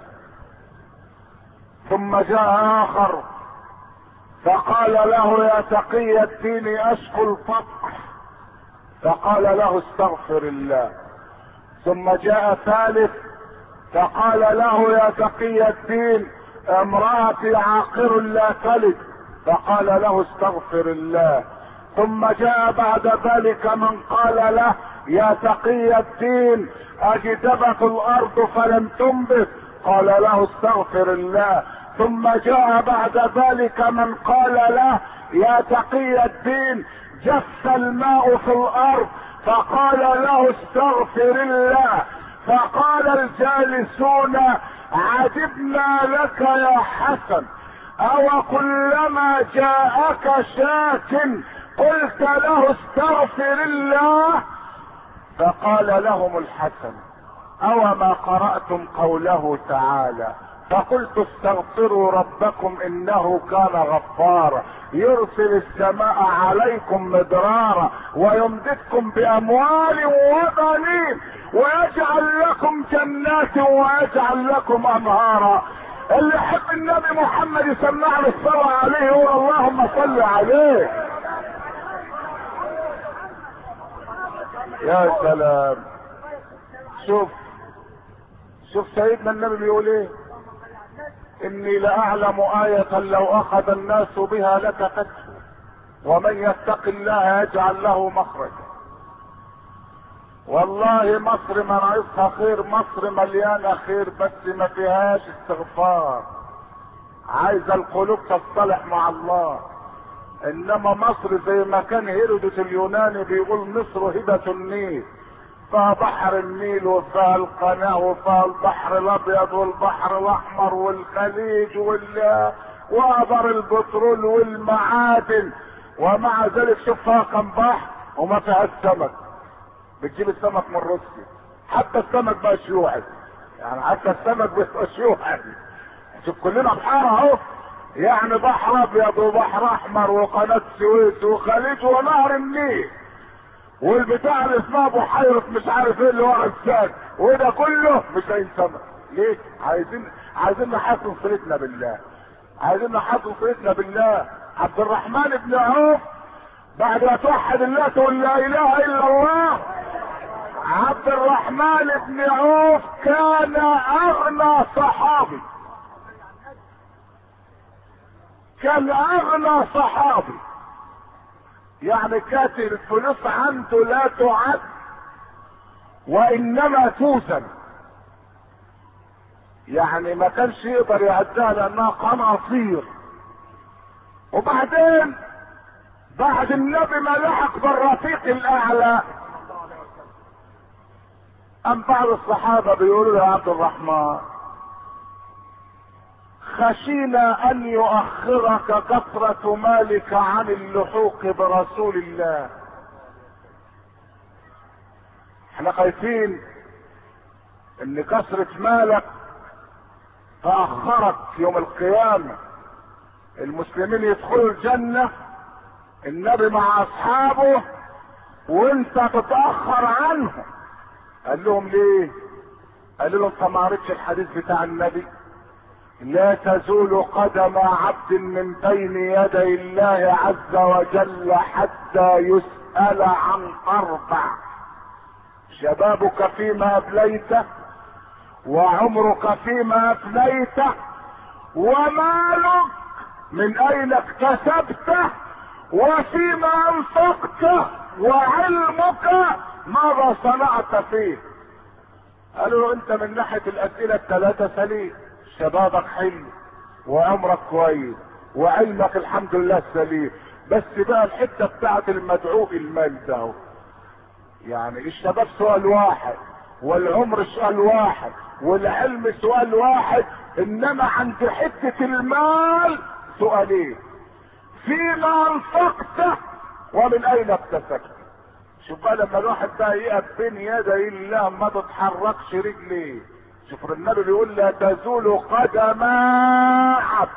ثم جاء اخر فقال له يا تقي الدين اشكو الفقر. فقال له استغفر الله. ثم جاء ثالث فقال له يا تقي الدين امرأتي عاقر لا تلد. فقال له استغفر الله. ثم جاء بعد ذلك من قال له يا تقي الدين اجدبت الارض فلم تنبت. قال له استغفر الله. ثم جاء بعد ذلك من قال له يا تقي الدين جف الماء في الارض. فقال له استغفر الله. فقال الجالسون عجبنا لك يا حسن او كلما جاءك شاك قلت له استغفر الله؟ فقال لهم الحسن: او ما قرأتم قوله تعالى: فقلت استغفروا ربكم انه كان غفارا يرسل السماء عليكم مدرارا ويمددكم باموال وبنين ويجعل لكم جنات ويجعل لكم انهارا. اللي يحب النبي محمد يسمعنا الصلاة عليه هو اللهم صل عليه. يا سلام. شوف شوف سيدنا النبي بيقول ايه: اني لاعلم آية لو اخذ الناس بها لكفتهم ومن يتق الله يجعل له مخرجا. والله مصر مناقصها خير، مصر مليانة خير بس ما فيهاش استغفار. عايزة القلوب تصطلح مع الله. انما مصر زي ما كان هيرودوت اليوناني بيقول: مصر هبة النيل، فيها بحر النيل وفيها القناة وفيها البحر الابيض والبحر الاحمر والخليج وال وابر البترول والمعادن، ومع ذلك شوف فيها كم بحر وما فيها السمك. بتجيب السمك من روسيا، حتى السمك بقى شيوعي، يعني حتى السمك بقى شيوعي. شوف كلنا بحار اهو، يعني بحر ابيض وبحر احمر وقناة السويس وخليج ونهر النيل والبتاع اللي اسمها بحيرة مش عارف ايه اللي ورا السد، وده كله مش لاقيين سمك. ليه؟ عايزين عايزين نحسن صلتنا بالله، عايزين نحسن صلتنا بالله. عبد الرحمن بن عوف بعد ما توحد الله تقول لا اله الا الله، عبد الرحمن بن عوف كان اغنى صحابي، كان اغنى صحابي، يعني كانت الفلوس عنده لا تعد وانما توزن، يعني ما كانش يقدر يعدها لانها قناصير. وبعدين بعد النبي ما لحق بالرفيق الاعلى ام بعض الصحابة بيقولوا له: يا عبد الرحمن خشينا ان يؤخرك كثرة مالك عن اللحوق برسول الله. احنا خايفين ان كثرة مالك تأخرك يوم القيامة، المسلمين يدخلوا الجنة النبي مع اصحابه وانت تتأخر عنهم. قال لهم: ليه؟ قال لهم: انت ما قريتش الحديث بتاع النبي: لا تزول قدم عبد من بين يدي الله عز وجل حتى يسأل عن اربع: شبابك فيما ابليته، وعمرك فيما افنيته، ومالك من اين اكتسبته، وفيما انفقته، وعلمك ماذا صنعت فيه. قالوا له: انت من ناحية الاسئلة الثلاثة سليم، شبابك حلو وعمرك كويس وعلمك الحمد لله سليم، بس بقى الحتة بتاعت المدعو المال ده، يعني الشباب سؤال واحد والعمر سؤال واحد والعلم سؤال واحد، انما عند حتة المال سؤالين: فيما انفقته ومن اين اكتسبته. شوف بقى لما الواحد بقى يقف بين يدي الله ما تتحركش رجليه. شوف النبي بيقول: لا تزول قدم عبد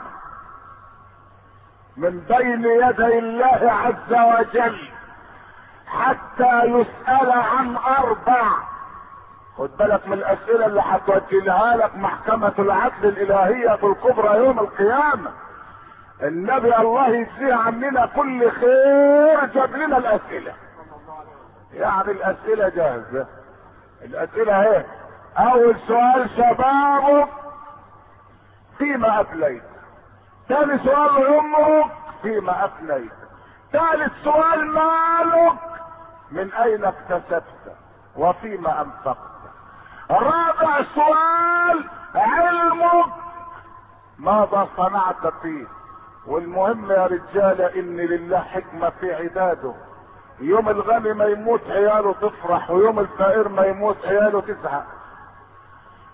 من بين يدي الله عز وجل حتى يسأل عن اربع. خد بالك من الاسئلة اللي هتوجهها لك محكمة العدل الالهية في الكبرى يوم القيامة. النبي الله يجزيه عننا كل خير جاب لنا الاسئلة، يعني الاسئلة جاهزة. الاسئلة ايه؟ اول سؤال: شبابك فيما افنيت. ثاني سؤال: عمرك فيما افنيت. ثالث سؤال: مالك من اين اكتسبته وفيما انفقته. رابع سؤال: علمك ماذا صنعت فيه. والمهم يا رجالة ان لله حكمة في عباده، يوم الغني ما يموت عياله تفرح، ويوم الفقير ما يموت عياله تزعق.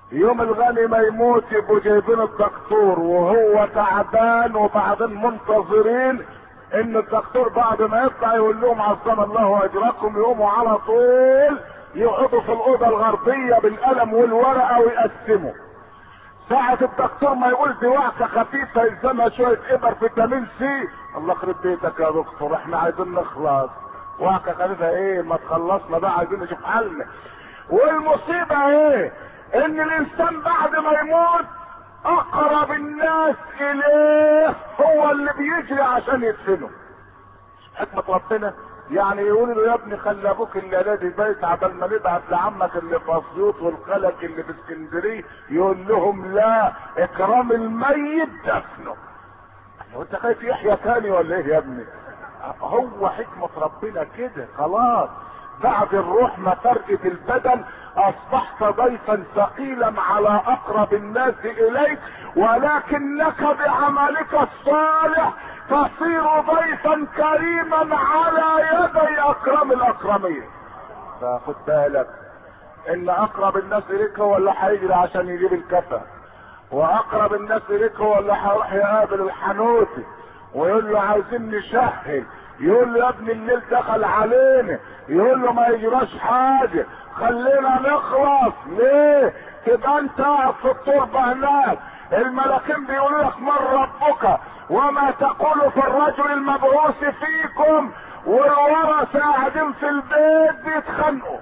يوم الغني ما يموت يبقوا جايبين الدكتور وهو تعبان، وبعدين منتظرين ان الدكتور بعد ما يطلع يقول لهم عظم الله اجركم، يقوموا على طول يقعدوا في الاوضه الغربيه بالقلم والورقه ويقسموا. ساعة الدكتور ما يقول دي وعكة خفيفة يلزمها شوية ابر فيتامين سي، الله يخرب بيتك يا دكتور احنا عايزين نخلص. وعكة خفيفة ايه؟ ما تخلصنا بقى، عايزين نشوف حل. والمصيبة ايه؟ ان الانسان بعد ما يموت اقرب الناس اليه هو اللي بيجري عشان يدفنه. حكمة ربنا يعني يقول له يا ابني خلي ابوك الليله دي بيت عبال ما نبعت لعمك اللي في اسيوط والخلك اللي في اسكندريه، يقول لهم لا، اكرام الميت دفنه. وانت خايف يحيى تاني ولا ايه يا ابني؟ هو حكمة ربنا كده. خلاص بعد الروح ما فرقت البدن اصبحت ضيفا ثقيلا على اقرب الناس اليك، ولكنك بعملك الصالح تصير ضيفا كريما على يدي اكرم الاكرمين. فخد بالك ان اقرب الناس اليك هو اللي هيجري عشان يجيب الكفن، واقرب الناس اليك هو اللي هيروح يقابل الحنوتي ويقول له عايزين نشهد، يقول له يا ابني الليل دخل علينا، يقول له ما يجراش حاجه خلينا نخلص. ليه؟ تبقى انت قاعد في التربه هناك الملاكين بيقولوا لك من ربك وما تقول في الرجل المبعوث فيكم، والورثه قاعدين في البيت بيتخانقوا.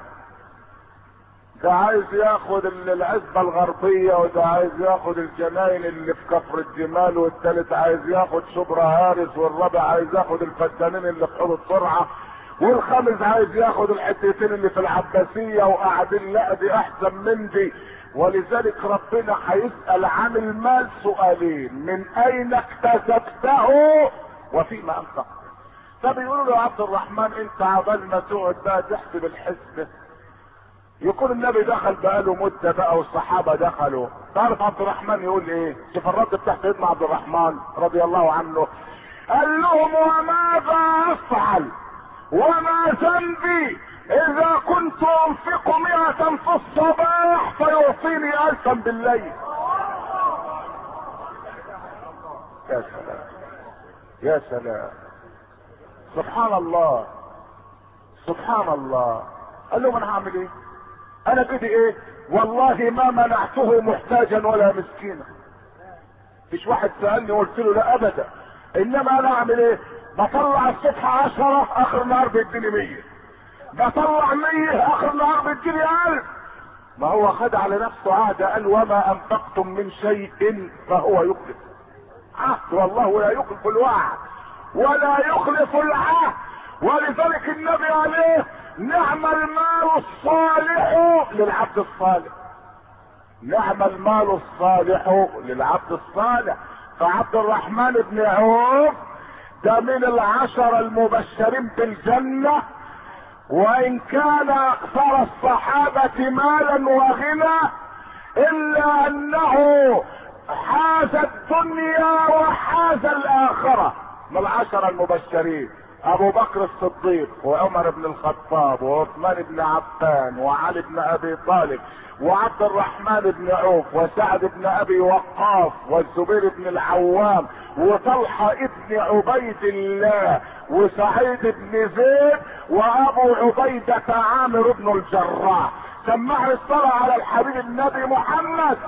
ده عايز ياخد العزبة الغربية، وده عايز ياخد الجناين اللي في كفر الجمال، والتالت عايز ياخد شبرا هارس، والرابع عايز ياخد الفدانين اللي في حوض السرعة، والخامس عايز ياخد الحتتين اللي في العباسية، وقاعدين لا دي احسن من دي. ولذلك ربنا هيسأل عن المال سؤالين: من اين اكتسبته وفيما انفقته. فبيقولوا له يا عبد الرحمن انت عبال ما تقعد بقى تحسب الحسبة، يكون النبي دخل بقاله مدة بقى والصحابة دخلوا، تعرف عبد الرحمن يقول ايه؟ شوف الرد بتاع سيدنا عبد الرحمن رضي الله عنه، قال لهم وماذا افعل وما ذنبي اذا كنت انفق مئة في الصباح فيعطيني الفا بالليل. يا سلام يا سلام، سبحان الله سبحان الله. قال لهم انا هعمل ايه؟ انا بدي ايه؟ والله ما منعته محتاجا ولا مسكينا. مفيش واحد سألني وقلت له لا ابدا، انما انا اعمل ايه؟ بطلع الصبح عشرة اخر النهار بيديني مية، بطلع مية اخر النهار بيديني الف. ما هو خد على نفسه عهد، قال وما انفقتم من شيء فهو يخلف عهد، والله لا يخلف الوعد ولا يخلف العهد. ولذلك النبي عليه نعم المال الصالح للعبد الصالح، نعم المال الصالح للعبد الصالح. فعبد الرحمن بن عوف ده من العشرة المبشرين بالجنة، وان كان اكثر الصحابة مالا وغنى الا انه حاز الدنيا وحاز الاخرة. من العشرة المبشرين ابو بكر الصديق وعمر بن الخطاب وعثمان بن عفان وعلي بن ابي طالب وعبد الرحمن بن عوف وسعد بن ابي وقاص والزبير بن العوام وطلحة ابن عبيد الله وسعيد بن زيد وابو عبيدة عامر بن الجراح. سمعني الصلاة على الحبيب النبي محمد.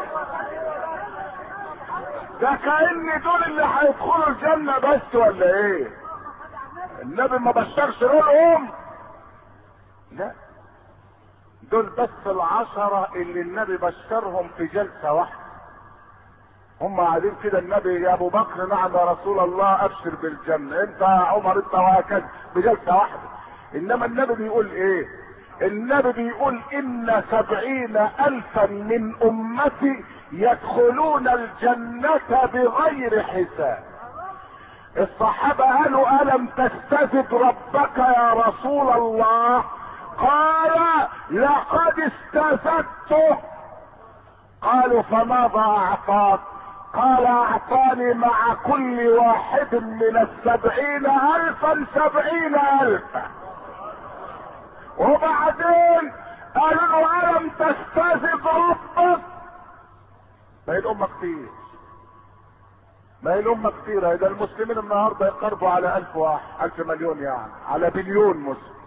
ده كأن دول اللي هيدخلوا الجنة بس ولا ايه؟ النبي ما بشرش غيرهم؟ لا، دول بس العشرة اللي النبي بشرهم في جلسة واحدة. هم قاعدين كده، النبي يا ابو بكر نعم يا رسول الله ابشر بالجنة، انت يا عمر انت وهكذا بجلسة واحدة. انما النبي بيقول ايه؟ النبي بيقول ان سبعين الفا من امتي يدخلون الجنة بغير حساب. الصحابة قالوا الم تستزد ربك يا رسول الله؟ قال لقد استزدته. قالوا فماذا اعطاك؟ قال اعطاني مع كل واحد من السبعين الفا سبعين الفا. وبعدين قالوا له الم تستزد ربك؟ هي الامة كتير، ما هي الامة كتير. ده المسلمين النهارده يقربوا على الف واحد، الف مليون يعني، على بليون مسلم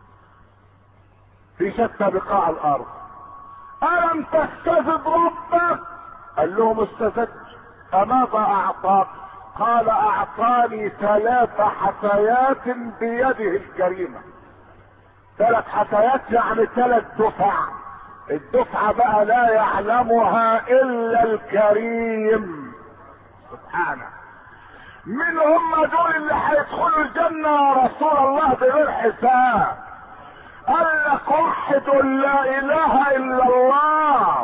في شتى بقاع الارض. الم تستزد ربك؟ قال لهم استزدت. فماذا اعطاك؟ قال اعطاني ثلاث حثيات بيده الكريمة. ثلاث حثيات يعني ثلاث دفع. الدفعة بقى لا يعلمها الا الكريم سبحانه. من هم دول اللي هيدخلوا الجنة يا رسول الله بغير حساب؟ قال لك وحد لا اله الا الله.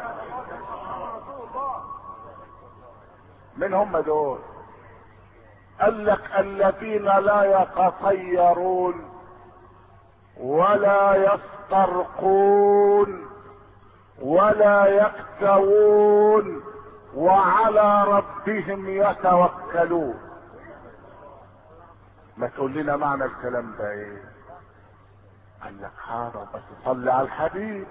من هم دول؟ قال لك الذين لا يتطيرون ولا يسترقون ولا يكتوون وعلى ربهم يتوكلون. ما تقول لنا معنى الكلام ده ايه؟ قال لك حاضر بس صلي على الحبيب.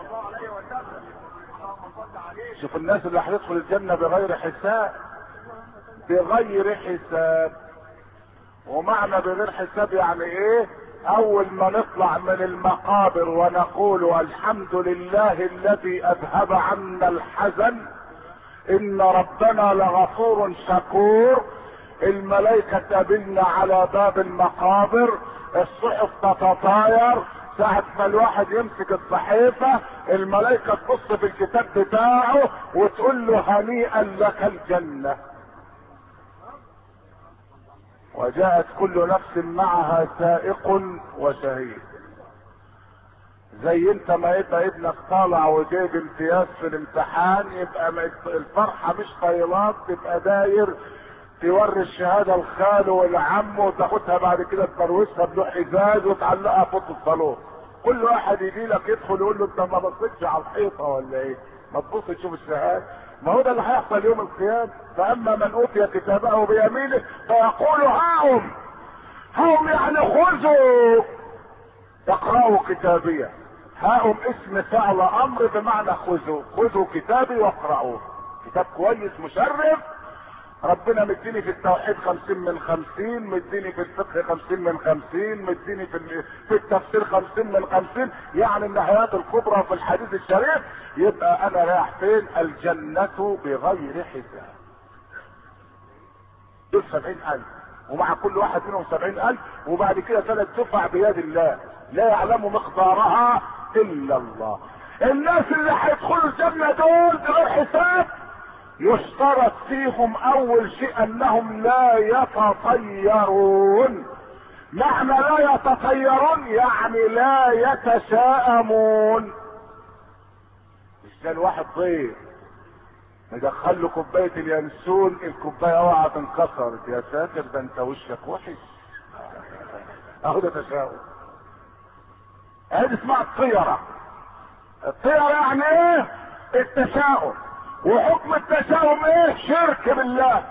شوف الناس اللي هتدخل الجنة بغير حساب، بغير حساب. ومعنى بغير حساب يعني ايه؟ اول ما نطلع من المقابر ونقول الحمد لله الذي اذهب عنا الحزن ان ربنا لغفور شكور، الملائكة تقابلنا على باب المقابر، الصحف تتطاير، ساعة ما الواحد يمسك الصحيفة الملائكة تبص في الكتاب بتاعه وتقول له هنيئا لك الجنة. وجاءت كل نفس معها سائق وشهيد. زي انت ما يبقى ابنك طالع وجايب امتياز في الامتحان، يبقى الفرحة مش طيلات، تبقى داير توري الشهادة الخال والعم وتاخدها بعد كده تروسها بلوح ازاز وتعلقها فوق الصالون. كل واحد يجي لك يدخل يقول له انت ما بصيتش على الحيطة ولا ايه؟ ما تبص تشوف الشهادة. ما هو ده اللي هيحصل يوم القيامة. فاما من اوتي كتابه بيمينه فيقول هاهم، هاهم يعني خذوا اقرأوا كتابيه. هاهم اسم فعل امر بمعنى خذوا، خذوا كتابي واقرأوه. كتاب كويس مشرف، ربنا مديني في التوحيد خمسين من خمسين، مديني في الفقه خمسين من خمسين، مديني في في التفسير خمسين من خمسين، يعني النهايات الكبرى في الحديث الشريف. يبقى انا رايح فين؟ الجنة بغير حساب. دول سبعين الف، ومع كل واحد منهم سبعين الف، وبعد كده ثلاث دفع بيد الله لا يعلم مقدارها الا الله. الناس اللي هيدخلوا الجنة دول بغير حساب يشترط فيهم اول شيء انهم لا يتطيرون. معنى لا يتطيرون يعني لا يتشائمون. مش زي الواحد ضيف ندخل له كوبايه اليانسون، الكوبايه اوعى انكسرت، يا ساتر ده انت وشك وحش. اهو ده تشاؤم. هذه اسمها الطيره. الطيره يعني ايه؟ التشاؤم. وحكم التشاؤم ايه؟ شرك بالله.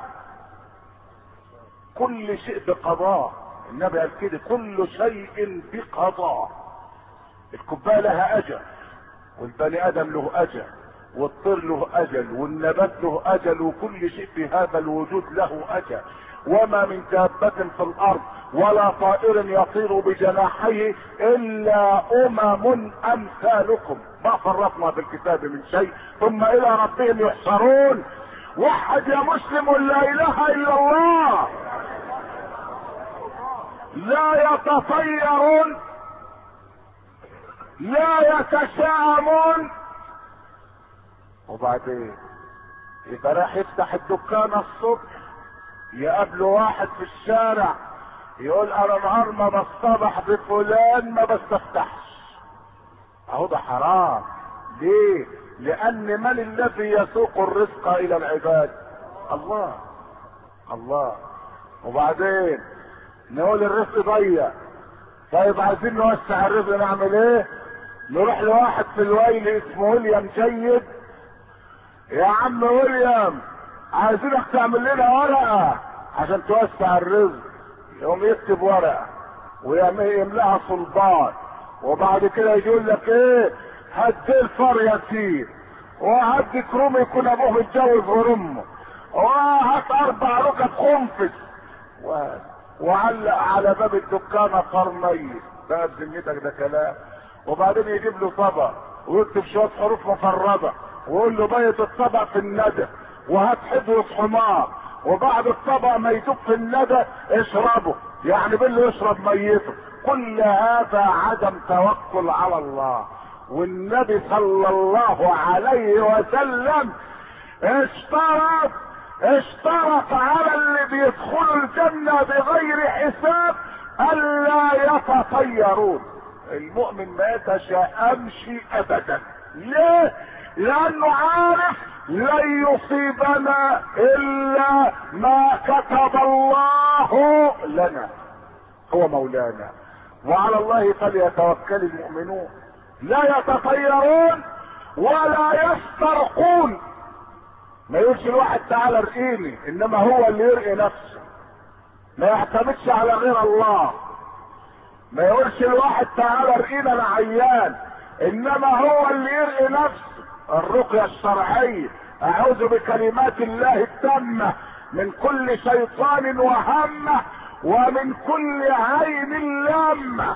كل شيء بقضاء. النبي قال كده كل شيء بقضاء. الكوبايه لها اجل، والبني ادم له اجل، والطير له اجل، والنبات له اجل، وكل شيء في هذا الوجود له اجل. وما من دابة في الارض ولا طائر يطير بجناحيه الا امم امثالكم ما فرطنا في الكتاب من شيء ثم الى ربهم يحشرون. وحد يا مسلم لا اله الا الله. لا يتطيرون، لا يتشائمون. وبعدين يبقى راح يفتح الدكان الصبح يقابله واحد في الشارع يقول انا نهار ما بصطبح بفلان ما بستفتحش. اهو ده حرام. ليه؟ لان من الذي يسوق الرزق الى العباد؟ الله. الله. وبعدين نقول الرزق ضيق، طيب عايزين نوسع الرزق نعمل ايه؟ نروح لواحد في الويل اسمه ويليام جيد، يا عم ويليام عايزينك تعمل لنا ورقة عشان توسع الرزق. يقوم يكتب ورقة ويملاها صلبان، وبعد كده يقول لك ايه؟ هات الفار يا سيد، وهات كروم يكون ابوه متجوز غير امه، وهات اربع ركب خنفس و... وعلق على باب الدكان صار ميت. ده بذمتك ده كلام؟ وبعدين يجيب له طبق ويكتب شويه حروف مفرده ويقول له بيت الطبق في الندى وهات حدوة حمار، وبعد الطبق ما يدوب في الندى اشربه، يعني بالله يشرب ميته. كل هذا عدم توكل على الله. والنبي صلى الله عليه وسلم اشترط اشترط على اللي بيدخلوا الجنة بغير حساب الا يتطيرون. المؤمن ما يتشائمش ابدا. ليه؟ لانه عارف لن يصيبنا الا ما كتب الله لنا، هو مولانا، وعلى الله فليتوكل المؤمنون. لا يتطيرون ولا يسترقون. ما يقولش الواحد تعالى ارقيني، انما هو اللي يرقي نفسه، ما يعتمدش على غير الله. ما يقولش الواحد تعالى ارقينا انا عيان، انما هو اللي يرقي نفسه. الرقية الشرعية: اعوذ بكلمات الله التامة من كل شيطان وهمة ومن كل عين لامة،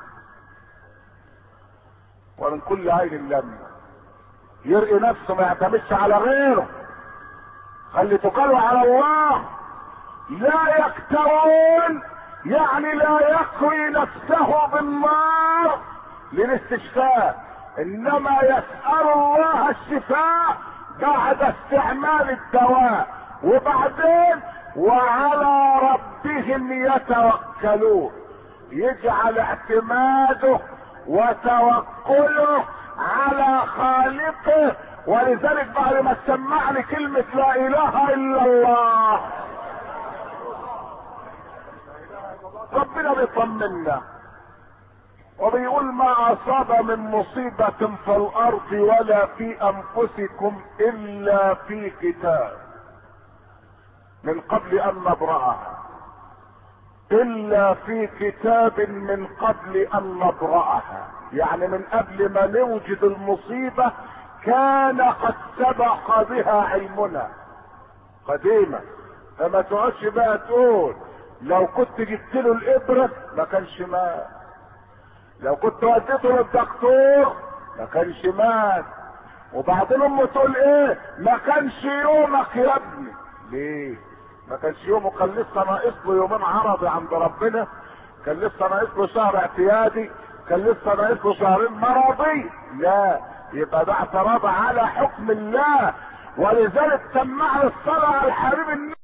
ومن كل عين لامة. يرقي نفسه، ما يعتمدش على غيره. خلي توكلوا على الله. لا يكتوون، يعني لا يكوي نفسه بالنار للاستشفاء، انما يسأل الله الشفاء بعد استعمال الدواء. وبعدين وعلى ربهم يتوكلون، يجعل اعتماده وتوكله على خالقه. ولذلك بعد ما سمعني كلمة لا اله الا الله ربنا بيطمنا وبيقول: ما اصاب من مصيبة في الارض ولا في انفسكم الا في كتاب من قبل ان نبرأها، الا في كتاب من قبل ان نبرأها. يعني من قبل ما نوجد المصيبة كان قد سبق بها علمنا قديما. فما تقعدش بقى تقول لو كنت جبت له الابرة ما كانش مات، لو كنت وديته للدكتور ما كانش مات. وبعدين امه تقول ايه؟ ما كانش يومك يا ابني. ليه ما كانش يومه؟ كان لسه ناقص له يومين عرضي عند ربنا، كان لسه ناقص له شهر اعتيادي، كان لسه ناقص له شهرين مرضي. لا، يبقى ده اعتراض على حكم الله. ولذلك سمعنا الصلاة على الحبيب النبي